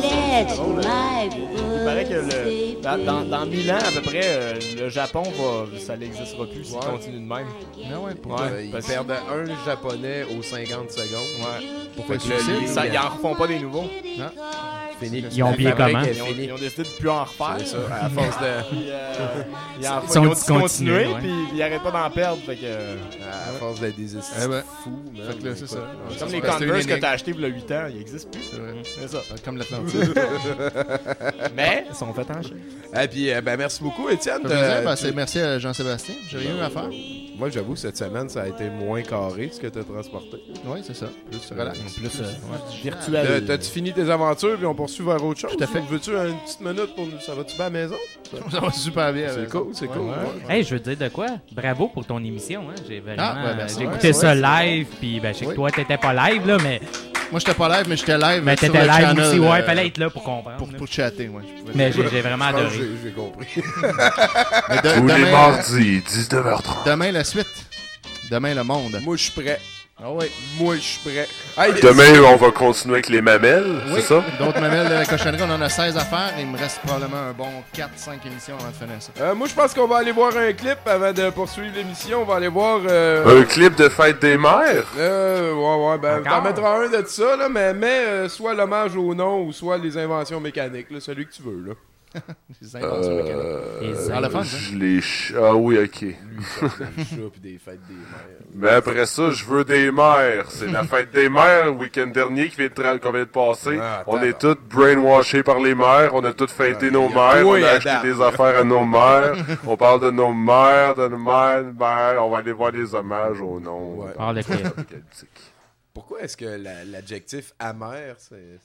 il paraît que dans 1000 ans, à peu près, le Japon, ça n'existera plus s'il continue de même. Ils perdent un Japonais aux 50 secondes. Ouais. Pourquoi ils en refont pas des nouveaux. Fini. Ils ont oublié comment? Ils ont décidé de plus en refaire. C'est ça, à force de... Ils ont discontinué, puis ils arrêtent pas d'en perdre. Fait que... À force d'être des fous. Fait que là, c'est ça. Comme les Converse que t'as achetés il y a 8 ans, ils existent plus. C'est ça. Comme l'Atlantide. Mais ils sont faits en chien. Et puis, merci beaucoup, Étienne. Merci à Jean-Sébastien. J'ai rien eu à faire. Moi, j'avoue, cette semaine, ça a été moins carré ce que tu as transporté. Oui, c'est ça. Plus relax. Plus virtuel. T'as-tu fini tes aventures puis on poursuit vers autre chose? Tout à fait. Veux-tu une petite minute pour nous? Ça va-tu bien à la maison? Ça va super bien. C'est cool, c'est cool. Hey, je veux te dire de quoi? Bravo pour ton émission. Hein? J'ai vraiment... merci. J'ai écouté ça live, puis je sais que toi, t'étais pas live, là, mais... Moi, j'étais pas live, mais j'étais live. Mais t'étais live aussi, ouais. Fallait être là pour comprendre. Pour chatter, ouais. Mais j'ai vraiment adoré. J'ai compris. Tous les mardis, 19h30. Demain, la suite. Demain, le monde. Moi, je suis prêt. Ah oui. Moi, je suis prêt. Hey, demain, on va continuer avec les mamelles, c'est ça? D'autres mamelles de la cochonnerie, on en a 16 à faire. Il me reste probablement un bon 4-5 émissions avant de finir ça. Moi, je pense qu'on va aller voir un clip avant de poursuivre l'émission. On va aller voir... Un clip de Fête des Mères? Ouais, t'en mettras un de ça, là, mais soit l'hommage au nom ou soit les inventions mécaniques, là, celui que tu veux, là. Les inventions mécaniques. À la fin, Ah oui, ok. Lui, puis des fêtes des mères. Mais après ça, je veux des mères. C'est la fête des mères, le week-end dernier qu'on vient de passer. On est tous brainwashés par les mères. On a tous fêté nos mères. On a acheté des affaires à nos mères. On parle de nos mères, de nos mères. On va aller voir des hommages au nom. Parle de quoi? Pourquoi est-ce que l'adjectif amer, c'est...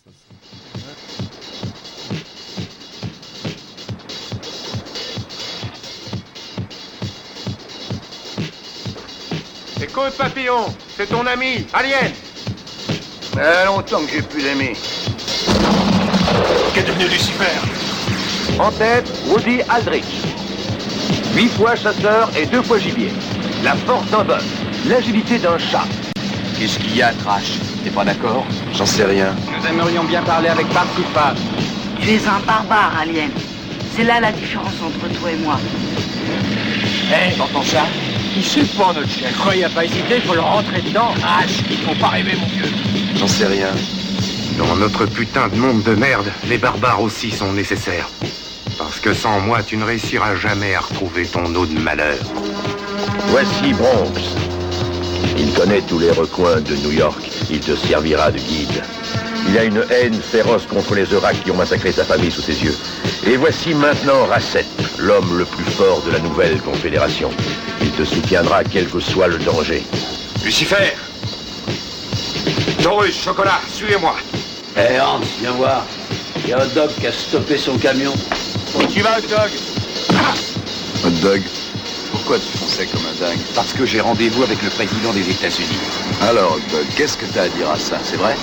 Écoute, papillon, c'est ton ami, Alien. Ça fait longtemps que j'ai plus d'aimer. Qu'est-ce est devenu Lucifer? En tête, Woody Aldrich. 8 fois chasseur et 2 fois gibier. La force d'un bœuf. L'agilité d'un chat. Qu'est-ce qu'il y a, Trash? T'es pas d'accord? J'en sais rien. Nous aimerions bien parler avec Parsifal. Tu es un barbare, Alien. C'est là la différence entre toi et moi. Hé, t'entends ça? Il suit pas notre chef. Quoi, il a pas hésité, il faut le rentrer dedans. Trash, il faut pas rêver, mon vieux. J'en sais rien. Dans notre putain de monde de merde, les barbares aussi sont nécessaires. Parce que sans moi, tu ne réussiras jamais à retrouver ton eau de malheur. Voici Bronx. Il connaît tous les recoins de New York. Il te servira de guide. Il a une haine féroce contre les Oracs qui ont massacré sa famille sous ses yeux. Et voici maintenant Racet, l'homme le plus fort de la nouvelle confédération. Il te soutiendra quel que soit le danger. Lucifer! Taurus, chocolat, suivez-moi! Hé, Hans, viens voir. Il y a Hot Dog qui a stoppé son camion. Où tu vas, Hot Dog? Hot Dog, pourquoi tu fonçais comme un dingue? Parce que j'ai rendez-vous avec le président des États-Unis. Alors, Hot Dog, qu'est-ce que t'as à dire à ça, c'est vrai?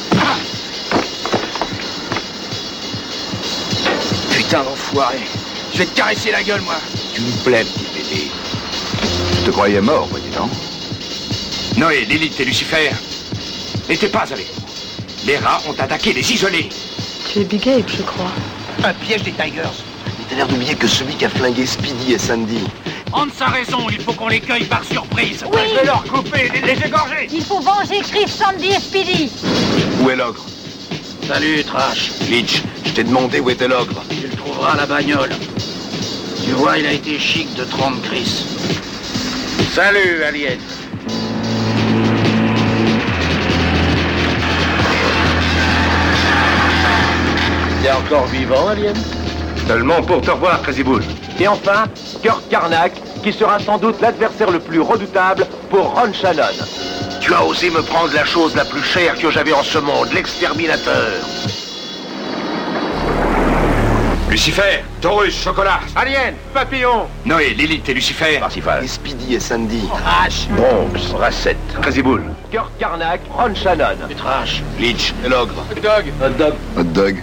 Putain d'enfoiré. Je vais te caresser la gueule, moi. Tu me plais, petit bébé. Je te croyais mort, moi, dis donc. Noé, Lilith et Lucifer n'étaient pas avec nous. Les rats ont attaqué les isolés. Tu es Big Ape, je crois. Un piège des Tigers. Mais t'as l'air d'oublier que celui qui a flingué Speedy et Sandy. Hans a raison, il faut qu'on les cueille par surprise. Oui. Je vais leur couper, les égorger. Il faut venger Chris, Sandy et Speedy. Où est l'ogre? Salut, Trash. Glitch, je t'ai demandé où était l'ogre. Tu le trouveras à la bagnole. Tu vois, il a été chic de 30 Chris. Salut, Alien. T'es encore vivant, Alien? Seulement pour te revoir, Crazy Bull. Et enfin, Kirk Karnak, qui sera sans doute l'adversaire le plus redoutable pour Ron Shannon. Tu as osé me prendre la chose la plus chère que j'avais en ce monde, l'exterminateur. Lucifer, Taurus, chocolat. Alien, papillon. Noé, Lilith et Lucifer. Parsifal. Et Speedy et Sandy. Trash. Bronx, Racet. Crazy Bull. Kirk Karnak, Ron Shannon. Du Trash. Glitch et l'ogre. Hot Dog. Hot Dog. Hot Dog.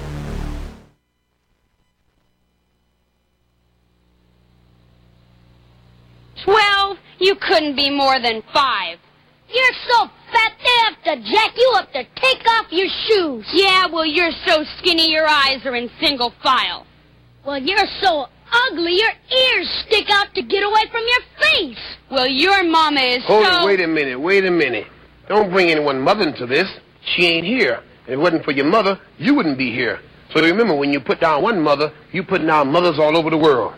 You couldn't be more than 5. You're so fat they have to jack you up to take off your shoes. Yeah, well, you're so skinny your eyes are in single file. Well, you're so ugly your ears stick out to get away from your face. Well, your mama is Hold it, wait a minute. Don't bring anyone mother into this. She ain't here. If it wasn't for your mother, you wouldn't be here. So remember, when you put down one mother, you put down mothers all over the world.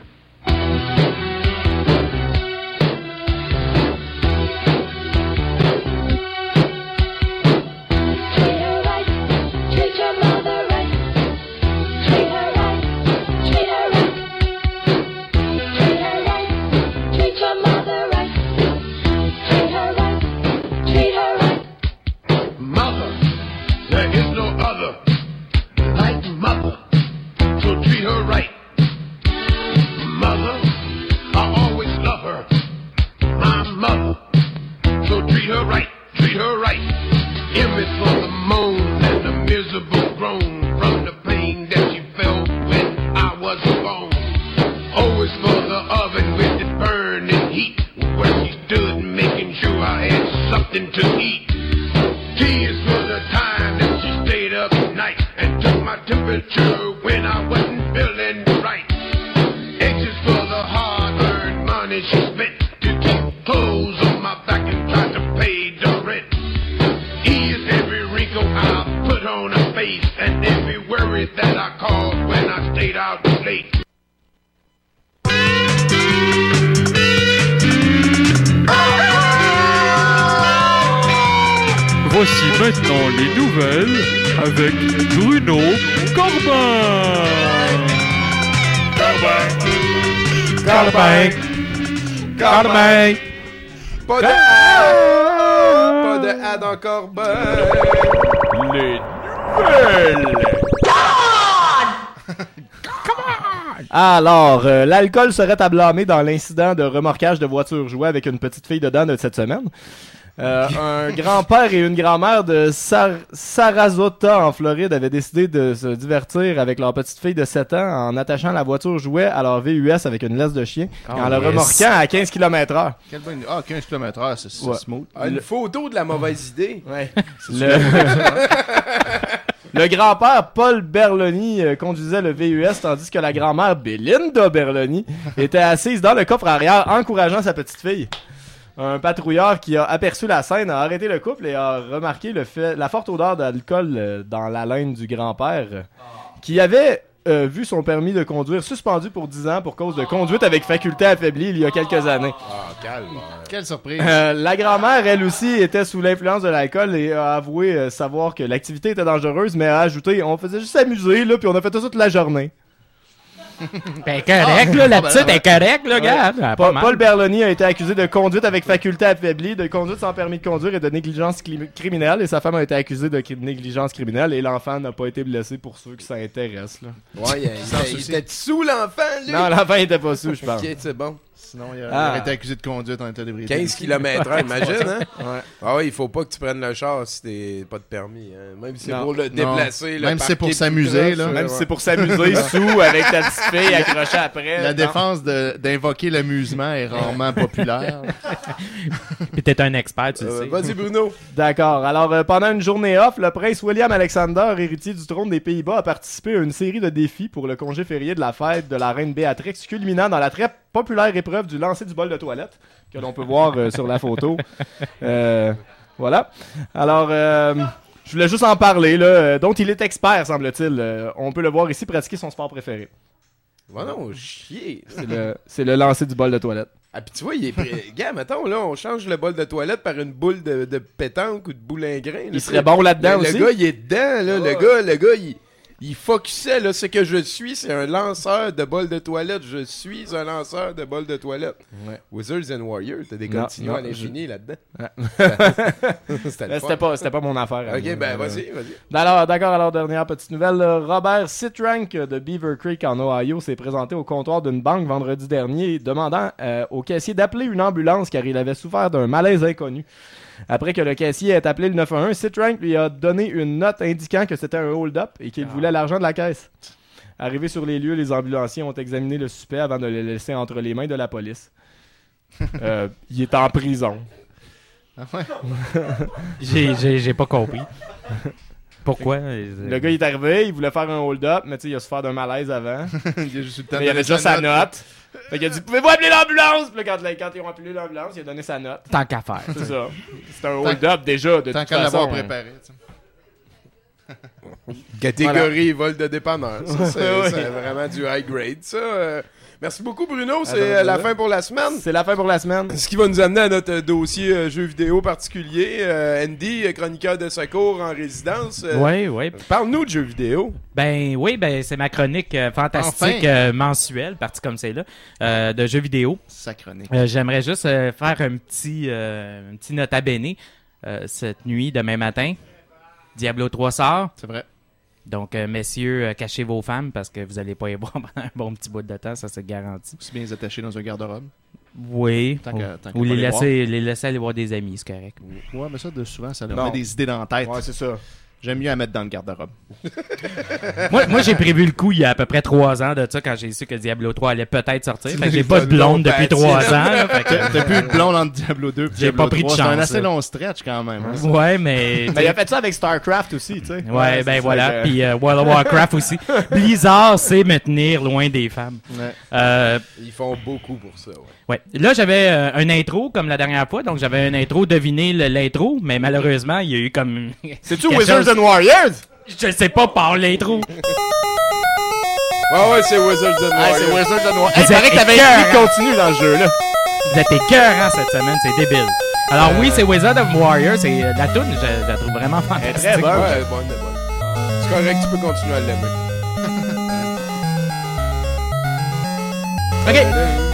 Voici maintenant les nouvelles avec Bruno Corbin. Corbin. Pas de A dans Corbin. Les nouvelles. Alors, l'alcool serait à blâmer dans l'incident de remorquage de voiture jouée avec une petite fille dedans de cette semaine. Un grand-père et une grand-mère de Sarasota en Floride avaient décidé de se divertir avec leur petite fille de 7 ans en attachant la voiture jouet à leur VUS avec une laisse de chien et en le remorquant à 15 km/h. Quelle bonne... Ah, 15 km/h, c'est smooth. Une photo de la mauvaise idée. Ouais. Le grand-père Paul Berloni conduisait le VUS tandis que la grand-mère Belinda Berloni était assise dans le coffre arrière encourageant sa petite fille. Un patrouilleur qui a aperçu la scène a arrêté le couple et a remarqué la forte odeur d'alcool dans la laine du grand-père qui avait vu son permis de conduire suspendu pour 10 ans pour cause de conduite avec faculté affaiblie il y a quelques années. Ah, calme. Quelle surprise. La grand-mère, elle aussi, était sous l'influence de l'alcool et a avoué savoir que l'activité était dangereuse, mais a ajouté « On faisait juste s'amuser, là, puis on a fait ça toute la journée. » Ben correct, là, la petite est correcte, là, gars. Paul Berloni a été accusé de conduite avec faculté affaiblie, de conduite sans permis de conduire et de négligence criminelle. Et sa femme a été accusée de négligence criminelle et l'enfant n'a pas été blessé pour ceux qui s'intéressent. Là. Ouais, il était sous l'enfant, lui? Non, l'enfant était pas sous, je pense. Ok, c'est bon. Sinon, il aurait été accusé de conduite en état d'ébriété. 15 km/h, imagine, hein? Ouais. Ah ouais, il faut pas que tu prennes le char si t'es pas de permis. Hein? Même si c'est pour le déplacer. Même si c'est pour s'amuser. Là. Même si c'est pour s'amuser sous avec ta petite fille accrochée après. La défense d'invoquer l'amusement est rarement populaire. Puis t'es un expert, tu le sais. Vas-y, Bruno. D'accord. Alors, pendant une journée off, le prince William Alexander, héritier du trône des Pays-Bas, a participé à une série de défis pour le congé férié de la fête de la reine Béatrix, culminant dans la très populaire épreuve du lancer du bol de toilette, que l'on peut voir sur la photo. Voilà. Alors, je voulais juste en parler, là, dont il est expert, semble-t-il. On peut le voir ici pratiquer son sport préféré. Va non, chier. C'est le lancer du bol de toilette. Ah, pis tu vois, il est gars, mettons, là, on change le bol de toilette par une boule de pétanque ou de boulingrin. Il serait bon là-dedans aussi. Le gars, il est dedans, là. Le gars, il focusait, là, ce que je suis, c'est un lanceur de bol de toilette. Je suis un lanceur de bol de toilette. Ouais. Wizards and Warriors, t'as des continuos à l'infini là-dedans. C'était pas mon affaire. Ok, ben vas-y. D'accord, alors dernière petite nouvelle. Robert Sitrank de Beaver Creek en Ohio s'est présenté au comptoir d'une banque vendredi dernier demandant au caissier d'appeler une ambulance car il avait souffert d'un malaise inconnu. Après que le caissier ait appelé le 911, Sitrank lui a donné une note indiquant que c'était un hold-up et qu'il voulait l'argent de la caisse. Arrivés sur les lieux, les ambulanciers ont examiné le suspect avant de le laisser entre les mains de la police. Il est en prison. Ah ouais? J'ai pas compris. Pourquoi? Le gars il est arrivé, il voulait faire un hold-up, mais tu sais, il a souffert d'un malaise avant. Il avait déjà sa note. Fait qu'il a dit, pouvez-vous appeler l'ambulance? Puis là, quand ils ont appelé l'ambulance, il a donné sa note. Tant qu'à faire. C'est ça. C'est un hold-up déjà, de toute façon. Tant qu'à l'avoir préparé, Catégorie vol de dépanneur. Ça, c'est vraiment du high grade, ça. Merci beaucoup, Bruno. C'est la fin pour la semaine. C'est la fin pour la semaine. Ce qui va nous amener à notre dossier jeux vidéo particulier. Andy, chroniqueur de secours en résidence. Oui. Parle-nous de jeux vidéo. Ben c'est ma chronique fantastique mensuelle, partie comme c'est là, de jeux vidéo. Sa chronique. J'aimerais juste faire un petit nota bene. Cette nuit, demain matin, Diablo 3 sort. C'est vrai. Donc, messieurs, cachez vos femmes parce que vous n'allez pas y voir pendant un bon petit bout de temps, ça c'est garanti. Aussi bien les attacher dans un garde-robe. Oui. Ou les laisser aller voir des amis, c'est correct. Ouais, mais ça, souvent, ça leur met des idées dans la tête. Ouais, c'est ça. J'aime mieux la mettre dans le garde-robe. moi, j'ai prévu le coup il y a à peu près 3 ans de ça quand j'ai su que Diablo 3 allait peut-être sortir. Fait que j'ai pas de blonde depuis 3 ans. T'as plus de blonde entre Diablo 2 et j'ai pas pris de chance. C'est un assez long stretch quand même. Hein. Ouais, mais... il a fait ça avec StarCraft aussi, tu sais. Ouais, ben voilà. Puis World of Warcraft aussi. Blizzard sait me tenir loin des femmes. Ouais. Ils font beaucoup pour ça, ouais. Là, j'avais un intro comme la dernière fois. Donc, j'avais un intro, devinez l'intro. Mais malheureusement, il y a eu comme... C'est-tu Wizards and Warriors? Je sais pas par l'intro. Ouais, c'est Wizards and Warriors. C'est Wizards and Warriors. Il paraît que t'avais écrit continu dans le jeu, là. Vous êtes écœurants cette semaine, c'est débile. Alors oui, c'est Wizards of Warriors. C'est la toune, je la trouve vraiment fantastique. Très bonne. Ouais, bonne. C'est correct, tu peux continuer à l'aimer. OK.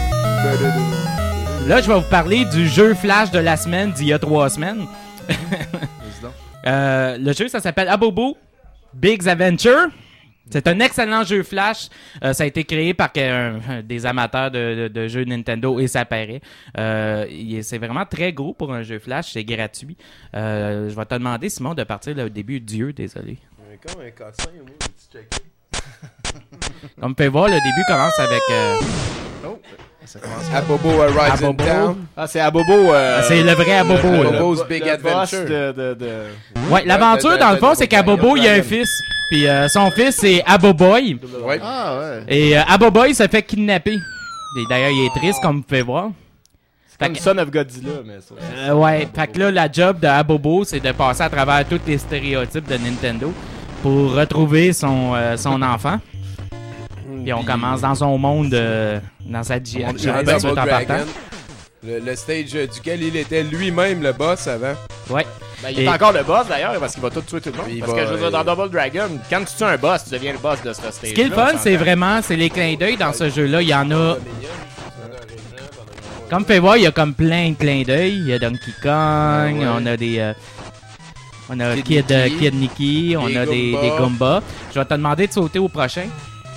Là, je vais vous parler du jeu Flash de la semaine d'il y a 3 semaines. Le jeu, ça s'appelle Abobo Big's Adventure. C'est un excellent jeu Flash. Ça a été créé par des amateurs de jeux Nintendo et ça paraît. C'est vraiment très gros pour un jeu Flash. C'est gratuit. Je vais te demander, Simon, de partir au début. Dieu, désolé. Comme un cassin, moi, petit check. Comme on peut voir, le début commence avec... Ça commence Abobo Rising Down. Ah, c'est Abobo. c'est le vrai Abobo. Abobo's Big Adventure. Ouais, l'aventure, dans le fond, c'est qu'Abobo, il a un fils. Puis son fils, c'est Aboboy. Ouais. Ah, ouais. Et Aboboy se fait kidnapper. Et d'ailleurs, il est triste, comme vous pouvez voir. C'est comme Son of Godzilla, mais ça. Ouais, fait que là, la job de Abobo, c'est de passer à travers tous les stéréotypes de Nintendo pour retrouver son enfant. Puis on commence dans son monde, dans sa diète. Le stage duquel il était lui-même le boss avant. Ouais. Ben, il est encore le boss d'ailleurs parce qu'il va tout tuer tout le monde. Parce que je veux dire, dans Double Dragon, quand tu tues un boss, tu deviens le boss de ce stage. Ce qui est le fun, c'est les clins d'œil dans ce jeu-là. Il y en a. Comme tu peux voir, il y a comme plein de clins d'œil. Il y a Donkey Kong, on a des. On a Kid Nicky, on a des Goombas. Je vais te demander de sauter au prochain.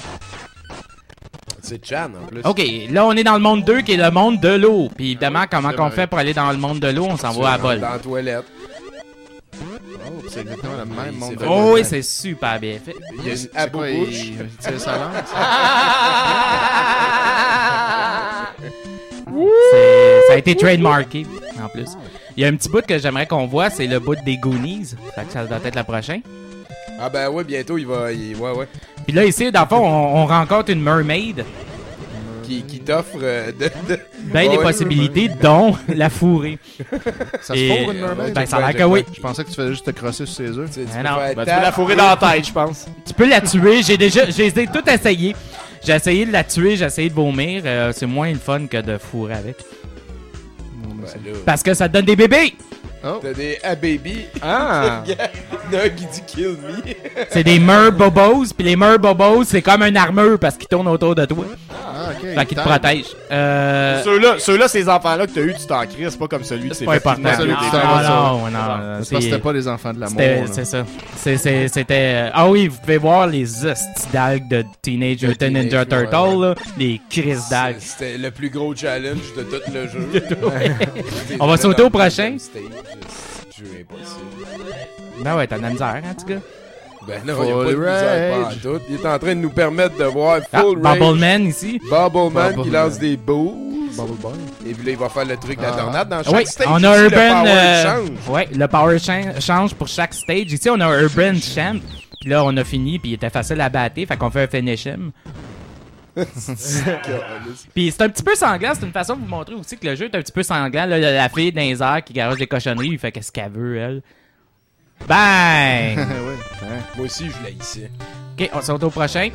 C'est Chan en plus. Ok, là on est dans le monde 2 qui est le monde de l'eau. Puis évidemment, comment qu'on fait pour aller dans le monde de l'eau? On s'en va à bol. Dans la toilette. Oh, c'est exactement le même monde. Oh oui, c'est super bien fait. Il y a une abobouche. Il tire sa langue. Ça a été trademarké, en plus. Il y a un petit bout que j'aimerais qu'on voit, c'est le bout des Goonies. Fait que ça doit être le prochain. Ah ben ouais, bientôt il va... Ouais. Puis là, ici, dans le fond, on rencontre une mermaid. Qui t'offre ben des possibilités, dont la fourrer. Ça se fourre une mermaid? Ben ça a l'air que oui. Je pensais que tu faisais juste te crosser sur ses œufs. Tu non. Ben, tu peux la fourrer dans la tête, je pense. Tu peux la tuer. J'ai tout essayé. J'ai essayé de la tuer, j'ai essayé de vomir. C'est moins le fun que de fourrer avec. Parce que ça te donne des bébés! Oh. T'as des baby. Ah! Il y en a un qui dit kill me. C'est des Merbobos, puis les Merbobos, c'est comme une armure parce qu'ils tournent autour de toi. Ah, ok. Fait qu'ils te protègent. Ceux-là, ces enfants-là que t'as eu, tu t'en cries, c'est pas comme celui qui s'est pas fait important. celui qui s'en Non. C'est parce que c'était pas les enfants de l'amour. C'est ça. C'était... Ah oui, vous pouvez voir les hosties d'algues de Teenage Mutant Ninja Turtle, là. Les crises d'algues. C'était le plus gros challenge de tout le jeu. On va sauter au prochain. Ce jeu est impossible. Ben ouais, t'as de la misère, hein, petit gars? Ben non, il y a pas de misère pas en tout. Il est en train de nous permettre de voir full range. Bubbleman ici. Bubbleman qui lance des boosts. Et puis là, il va faire le truc de la tornade dans chaque stage. On a ici, Urban... le power change. Ouais, le power change pour chaque stage. Ici, on a Urban Champ. Puis là, on a fini, puis il était facile à battre. Fait qu'on fait un finish him. Puis c'est un petit peu sanglant, c'est une façon de vous montrer aussi que le jeu est un petit peu sanglant. Là, la fille dans les airs qui garage des cochonneries, il fait qu'est-ce qu'elle veut, elle. Bang! Moi aussi, je l'ai ici. Ok, on saute au prochain.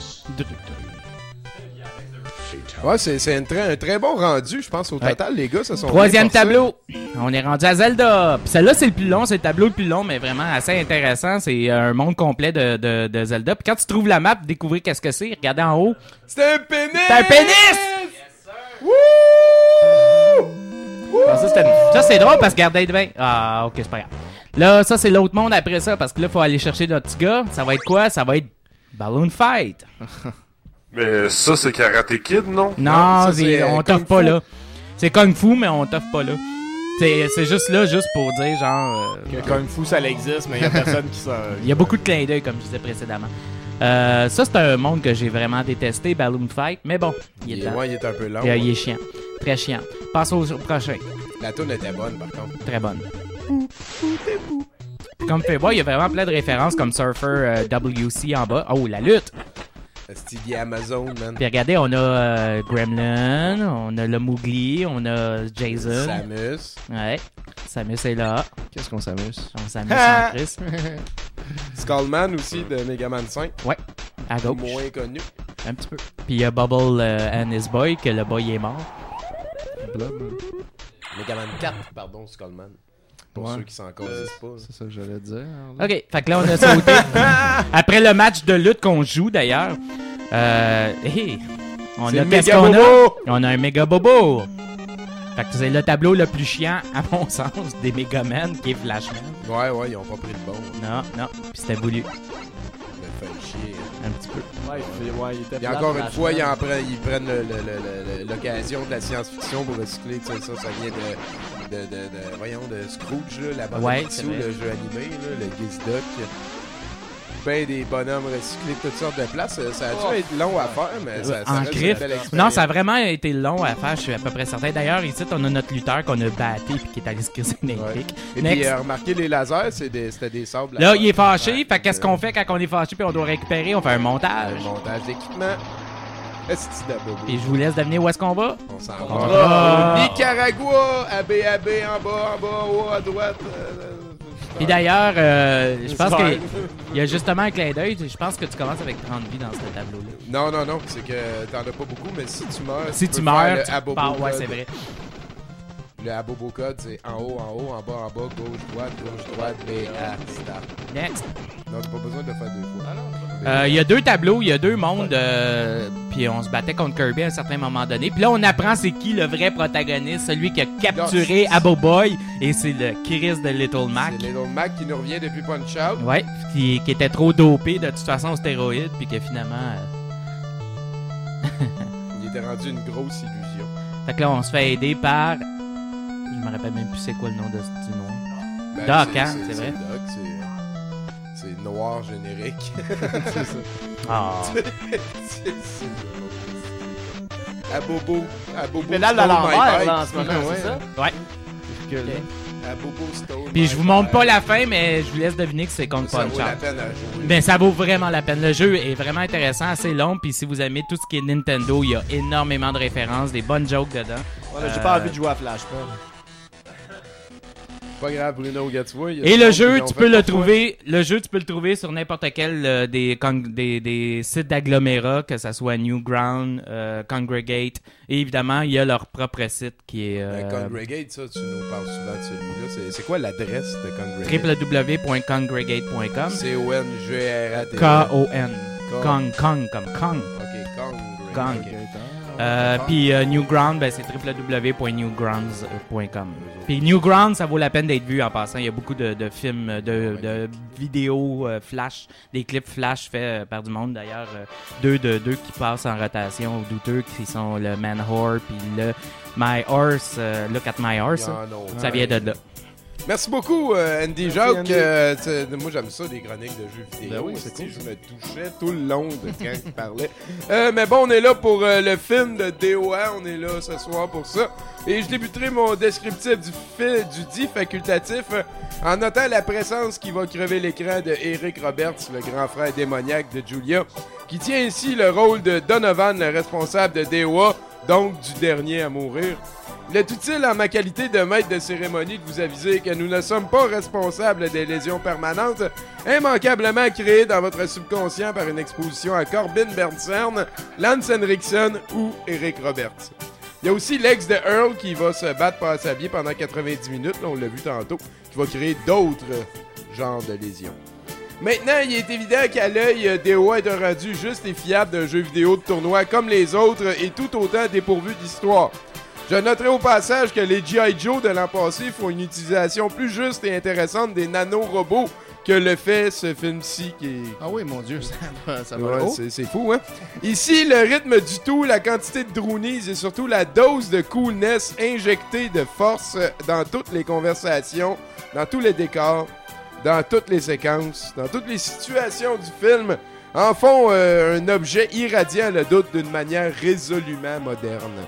Ouais, c'est un très bon rendu, je pense, au total, les gars, ça sont Troisième tableau. On est rendu à Zelda. Puis celle-là, c'est le plus long, c'est le tableau le plus long, mais vraiment assez intéressant. C'est un monde complet de Zelda. Puis quand tu trouves la map, découvrir qu'est-ce que c'est, regardez en haut. C'est un pénis! C'est un pénis! Wouh! Ça, c'est drôle parce que regardez bien. Ah, ok, c'est pas grave. Là, ça, c'est l'autre monde après ça, parce que là, faut aller chercher notre petit gars. Ça va être quoi? Ça va être Balloon Fight. Mais ça, c'est Karate Kid, non? Non, ça, c'est, on t'offre pas là. C'est Kung Fu, mais on t'offre pas là. C'est juste là, juste pour dire, genre... que Kung Fu, ça existe, mais il y a personne qui s'en... Il y a beaucoup de clins d'œil, comme je disais précédemment. Ça, c'est un monde que j'ai vraiment détesté, Balloon Fight, mais bon, il est un peu long. Il est chiant. Très chiant. Passe au prochain. La toune était bonne, par contre. Très bonne. Comme tu peux voir, il y a vraiment plein de références comme Surfer WC en bas. Oh, la lutte! C'est Amazon, man. Puis regardez, on a Gremlin, on a le Mowgli, on a Jason. Samus. Ouais, Samus est là. Qu'est-ce qu'on s'amuse? On s'amuse en Chris. Skullman aussi de Mega Man 5. Ouais, à gauche. Moins connu. Un petit peu. Puis il y a Bubble and his boy, que le boy est mort. Mega Man 4, pardon, Skullman. Pour ceux qui s'en causent pas. C'est ça que j'allais dire. Ok, fait que là, on a sauté. Après le match de lutte qu'on joue, d'ailleurs, on a qu'est-ce qu'on a? On a un méga bobo. Fait que c'est le tableau le plus chiant, à mon sens, des Megaman, qui est Flashman. Ouais, ils ont pas pris le bon. Non, puis c'était voulu. Ça fait chier. Un petit peu. Ouais, il était Et encore une fois, ils prennent l'occasion de la science-fiction pour recycler. Ça vient de Scrooge, là, la bande Picsou, le jeu animé, là, le Gizdoc. Ben des bonhommes recyclés de toutes sortes de places. Ça a dû être long à faire, mais ça en reste griffe. une belle expérience. Non, ça a vraiment été long à faire, je suis à peu près certain. D'ailleurs, ici, on a notre lutteur qu'on a batté puis qui est allé se crisser dans les pics. Et puis, remarquez, les lasers, c'était des sables. Là, il est fâché. Fait qu'est-ce qu'on fait quand on est fâché puis on doit récupérer? On fait un montage. Un montage d'équipement. Est-ce que Et je vous laisse deviner où est-ce qu'on va. On s'en va. Nicaragua, AB, en bas, haut, à droite. Puis d'ailleurs, je pense qu'il y a justement un clin d'œil. Je pense que tu commences avec 30 vies dans ce tableau-là. Non, c'est que t'en as pas beaucoup, mais si tu meurs, si tu meurs, le Abobo code. Ouais, c'est vrai. Le Abobo code, c'est en haut, en bas, gauche, droite, B, A, start. Next. Non, t'as pas besoin de le faire 2 fois. Il y a 2 tableaux, il y a 2 mondes, puis on se battait contre Kirby à un certain moment donné. Puis là, on apprend c'est qui le vrai protagoniste, celui qui a capturé Abo Boy, et c'est le Chris de Little Mac. C'est Little Mac qui nous revient depuis Punch-Out. Ouais, qui était trop dopé de toute façon aux stéroïdes, puis que finalement... il était rendu une grosse illusion. Fait que là, on se fait aider par... Je me rappelle même plus c'est quoi le nom du noir. Ben, Doc, hein, c'est vrai? Doc, c'est noir générique. C'est ça. Ah. Abobo. Pédale à l'envers, là, en ce moment, c'est ça? Ouais. Abobo Stone. Puis je vous montre pas la fin, mais je vous laisse deviner que c'est contre Punch-Out. Ça vaut la peine à jouer. Mais ça vaut vraiment la peine. Le jeu est vraiment intéressant, assez long. Puis si vous aimez tout ce qui est Nintendo, il y a énormément de références, des bonnes jokes dedans. Ouais, j'ai pas envie de jouer à Flashpoint. Pas grave, Bruno, Gatswoy. Et le jeu, tu peux le trouver. Le jeu, tu peux le trouver sur n'importe quel des sites d'agglomérat, que ça soit Newground, Congregate. Et évidemment, il y a leur propre site qui est. Congregate, ça, tu nous parles souvent de celui-là. C'est quoi l'adresse de Congregate? www.congregate.com. C-O-N-G-R-A-T. K-O-N. Kong, comme Kong. Ok, Kong. Puis Newground, ben, c'est www.newgrounds.com. Puis Newgrounds, ça vaut la peine d'être vu en passant. Il y a beaucoup de films, de vidéos flash, des clips flash faits par du monde. D'ailleurs, deux qui passent en rotation aux douteux, qui sont le Man Whore puis le My Horse, Look at My Horse. Ça vient de là. Merci beaucoup, Andy Jacques. Moi, j'aime ça, des chroniques de jeux vidéo. Ben oui, c'est cool. Je me touchais tout le long de quand il parlait. Mais bon, on est là pour le film de DOA. On est là ce soir pour ça. Et je débuterai mon descriptif du dit facultatif en notant la présence qui va crever l'écran de Eric Roberts, le grand frère démoniaque de Julia, qui tient ici le rôle de Donovan, le responsable de DOA, donc du dernier à mourir. Il est utile en ma qualité de maître de cérémonie de vous aviser que nous ne sommes pas responsables des lésions permanentes immanquablement créées dans votre subconscient par une exposition à Corbin Bernsen, Lance Henriksen ou Eric Roberts. Il y a aussi l'ex de Earl qui va se battre par sa vie pendant 90 minutes, là, on l'a vu tantôt, qui va créer d'autres genres de lésions. Maintenant, il est évident qu'à l'œil, DOA est un rendu juste et fiable d'un jeu vidéo de tournoi comme les autres et tout autant dépourvu d'histoire. Je noterai au passage que les G.I. Joe de l'an passé font une utilisation plus juste et intéressante des nanorobots que le fait ce film-ci qui est... Ah oui, mon Dieu, ça va ouais, haut. c'est fou, hein? Ici, le rythme du tout, la quantité de droonies et surtout la dose de coolness injectée de force dans toutes les conversations, dans tous les décors, dans toutes les séquences, dans toutes les situations du film, en font un objet irradiant le doute d'une manière résolument moderne.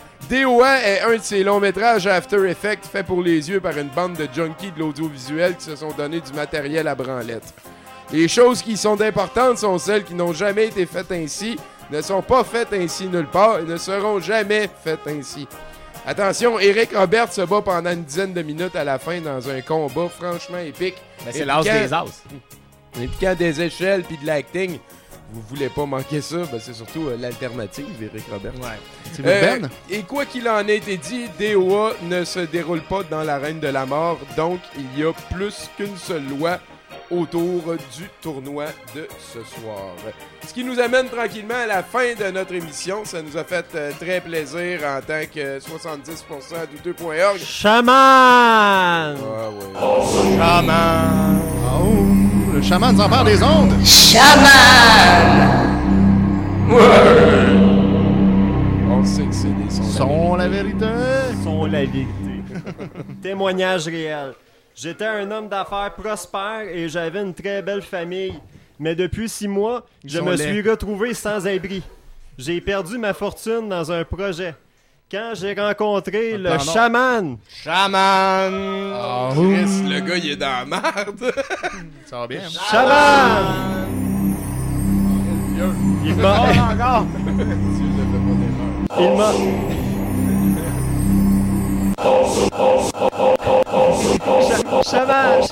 DOA est un de ces longs métrages After Effects fait pour les yeux par une bande de junkies de l'audiovisuel qui se sont donné du matériel à branlette. Les choses qui sont importantes sont celles qui n'ont jamais été faites ainsi, ne sont pas faites ainsi nulle part et ne seront jamais faites ainsi. Attention, Eric Roberts se bat pendant une dizaine de minutes à la fin dans un combat franchement épique. Ben, c'est l'as des as. Impliquant des échelles puis de l'acting. Vous voulez pas manquer ça, ben c'est surtout l'alternative, Eric Roberts. Ouais. C'est Ben. Et quoi qu'il en ait été dit, DOA ne se déroule pas dans l'arène de la mort, donc il y a plus qu'une seule loi autour du tournoi de ce soir. Ce qui nous amène tranquillement à la fin de notre émission. Ça nous a fait très plaisir en tant que 70% Douteux.org. Shaman! Ah ouais. Shaman! Oh, le chaman s'empare des ondes. Chaman! On sait que c'est des sons la vérité. Sont la vérité. Témoignage réel. J'étais un homme d'affaires prospère et j'avais une très belle famille. Mais depuis 6 mois, je me suis retrouvé sans abri. J'ai perdu ma fortune dans un projet. Quand j'ai rencontré le chaman. Chaman! Chris, le gars, il est dans la merde. Ça va bien. Chaman! Il m'a... encore! Il m'a... Chaman!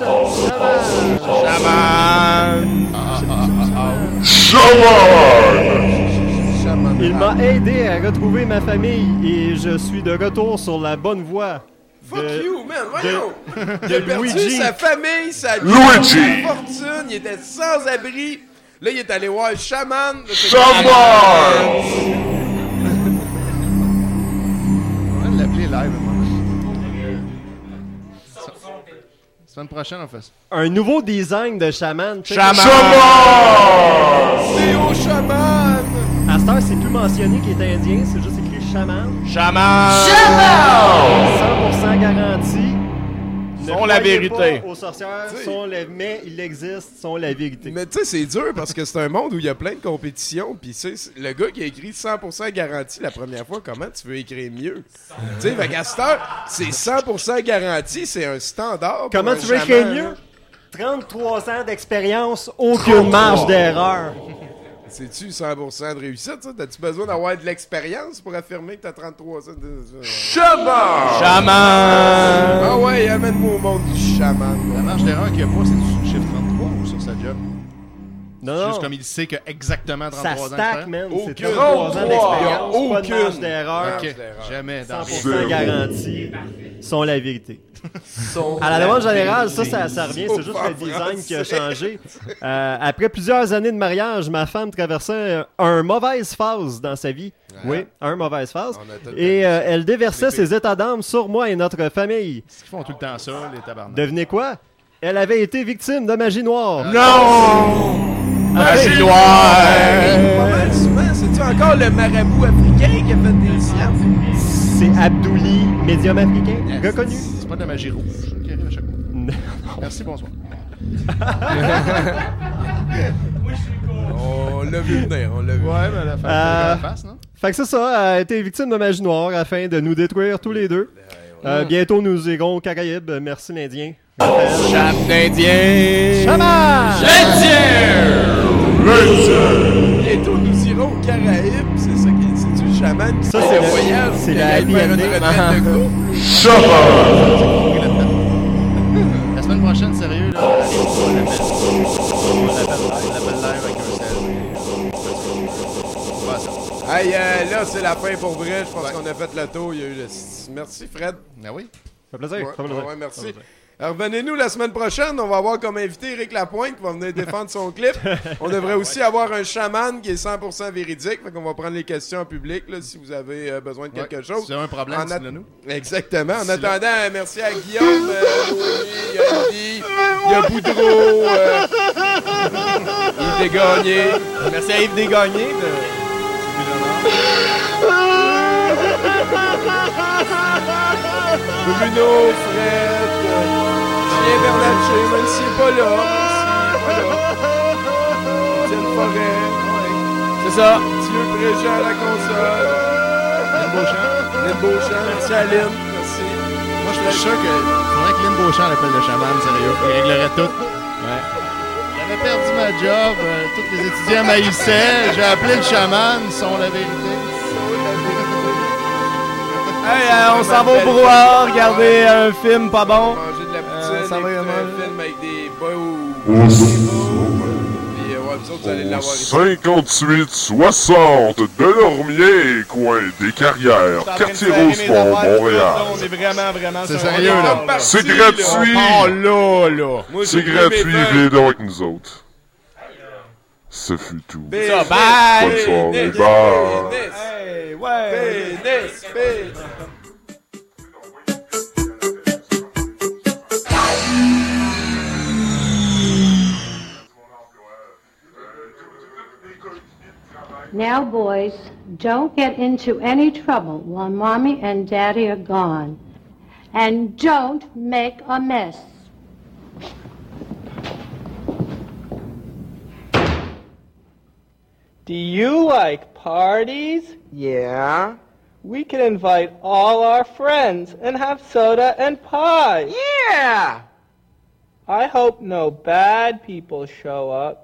Il m'a aidé à retrouver ma famille et je suis de retour sur la bonne voie. Fuck you, man! Voyons! Il a perdu Luigi. sa famille, sa Luigi. fortune, il était sans abri. Là, il est allé voir le chaman. Chaman! On va l'appeler live. Semaine prochaine, on fait ça. Un nouveau design de chaman. Chaman! C'est au chaman! À cette heure, c'est plus mentionné qu'il est indien, c'est juste écrit chaman. Chaman! 100% garanti. Sont la vérité. Pas aux sorcières, mais il existe, sont la vérité. Mais tu sais, c'est dur parce que c'est un monde où il y a plein de compétitions. Puis tu sais, le gars qui a écrit 100% garanti la première fois, comment tu veux écrire mieux? Tu sais, fait qu'à cette heure, c'est 100% garanti, c'est un standard. Comment tu veux écrire mieux? 33 ans d'expérience, aucune marge d'erreur. C'est-tu 100% de réussite, ça? T'as-tu besoin d'avoir de l'expérience pour affirmer que t'as 33 ans de... Chaman! Chaman! Ah ouais, amène-moi au monde du chaman. La marge d'erreur qu'il n'y a pas, c'est du chiffre 33 ou sur sa job? Non. Juste comme il sait que exactement 33 ans Ça stack, man. C'est Aucune. 33 ans d'expérience, pas de Aucune. marge d'erreur. Ok, jamais. Dans 100% garanti sont la vérité. À la demande générale, ça revient, c'est juste le design qui a changé. Après plusieurs années de mariage, ma femme traversait une mauvaise phase dans sa vie. Oui, une mauvaise phase. Et elle déversait ses états d'âme sur moi et notre famille. Est-ce qu'ils font tout le temps ça, les tabarnak? Devinez quoi? Elle avait été victime de magie noire. Non! Magie noire! Pas mal souvent, c'est-tu encore le marabout africain qui a fait des sciences? C'est Abdouli, médium africain, reconnu. C'est pas de la magie rouge qui arrive à chaque fois. Non. Merci, bonsoir. On l'a vu venir, on l'a vu. Ouais, mais la face, non? Fait que c'est ça, elle a été victime de magie noire afin de nous détruire tous les deux. Bientôt, nous irons aux Caraïbes. Merci, l'Indien. Chape d'Indien! Chaman! Bientôt, nous irons aux Caraïbes. C'est ça qui c'est du chaman qui Ça, fait c'est le le- voyage. c'est qui la aille happy faire une ending. retraite de couple. La semaine prochaine, sérieux, là, on l'appelle live avec un sel. On va ça. Hey, là, c'est la fin pour vrai. Je pense qu'on a fait le tour. Il y a eu le... Merci, Fred. Ah oui? Ça fait plaisir. Ouais, ça fait plaisir. ouais, merci. Alors, revenez-nous la semaine prochaine. On va avoir comme invité Éric Lapointe qui va venir défendre son clip. On devrait aussi avoir un chaman qui est 100% véridique. Fait qu'on va prendre les questions en public là, si vous avez besoin de quelque chose. Si vous avez un problème, dites-le-nous. Exactement. En attendant, merci à Guillaume, Louis, Andy, il y a Boudreau, Yves Desgagnés. Merci à Yves Desgagnés. Bruno, Fred, Julien Bernatchez, même s'il n'est pas là, Étienne Forêt, c'est ça, Thieu Préjean à la console, Lynn Beauchamp, merci à Lynn, merci. Moi, je suis sûr qu'il faudrait que Lynn Beauchamp l'appelle le chaman, sérieux. Il réglerait tout. Ouais. J'avais perdu ma job, tous les étudiants m'haïssaient, j'ai appelé le chaman, ils sont la vérité. Hey, on s'en va au brouhaha, regarder un film pas bon. Manger de la poutine, ça va écouter vraiment. un film avec des beaux... Puis, ouais, vous autres, vous allez l'avoir ici. 58-60 Delormier, coin des Carrières, quartier Rosemont, Montréal. On est vraiment C'est sur- sérieux, on est là. comme parti, C'est gratuit. Oh là. Moi, C'est j'ai gratuit, pris mes venez donc avec nous autres. Ce fut tout. Business, Bonne soirée, business, bye. business. Hey, ouais. Business. Now, boys, don't get into any trouble while Mommy and Daddy are gone. And don't make a mess. Do you like parties? Yeah. We can invite all our friends and have soda and pie. Yeah! I hope no bad people show up.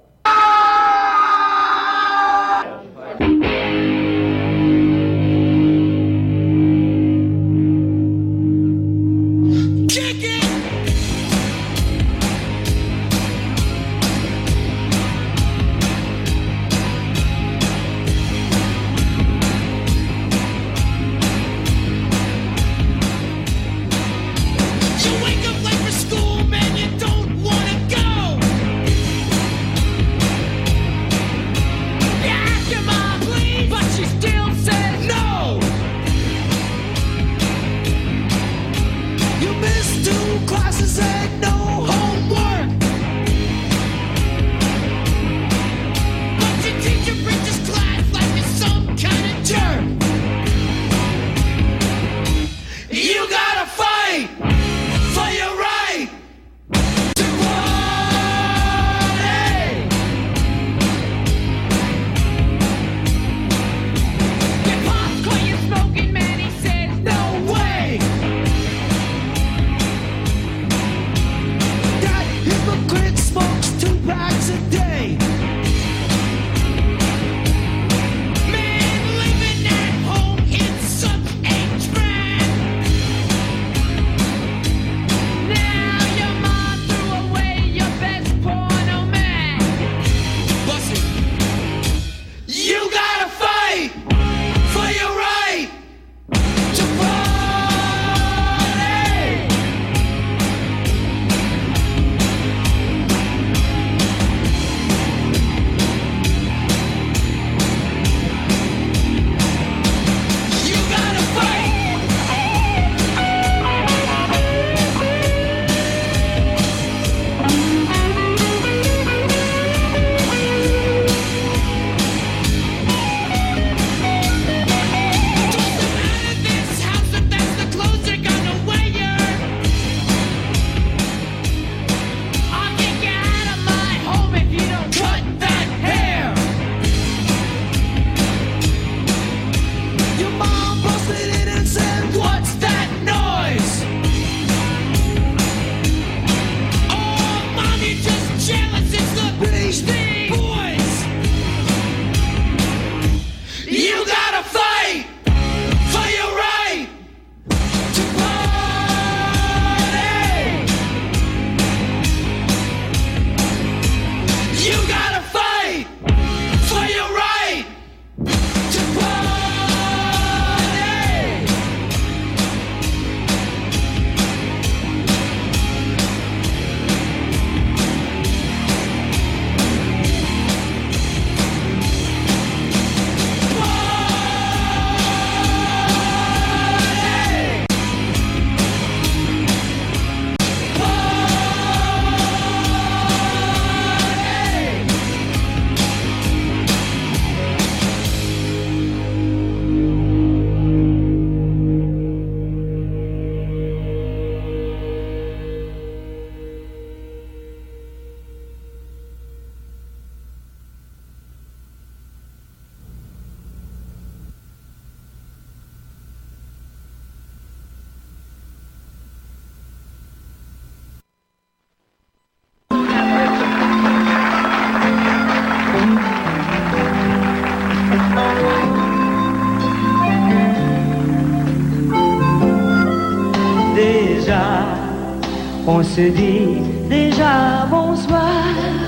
On se dit déjà bonsoir,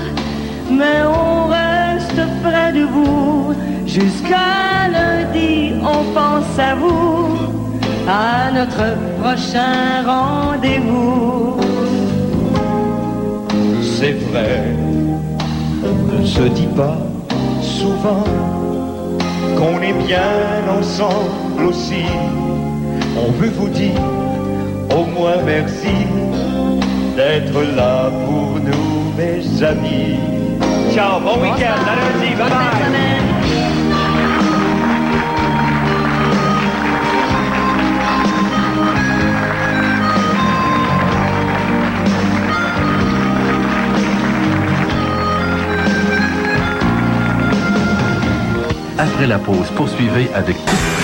mais on reste près de vous. Jusqu'à lundi, on pense à vous, à notre prochain rendez-vous. C'est vrai, on ne se dit pas souvent qu'on est bien ensemble aussi. On veut vous dire au moins merci d'être là pour nous, mes amis. Ciao, bon week-end, à lundi, bye bye. après la pause. Poursuivez avec toute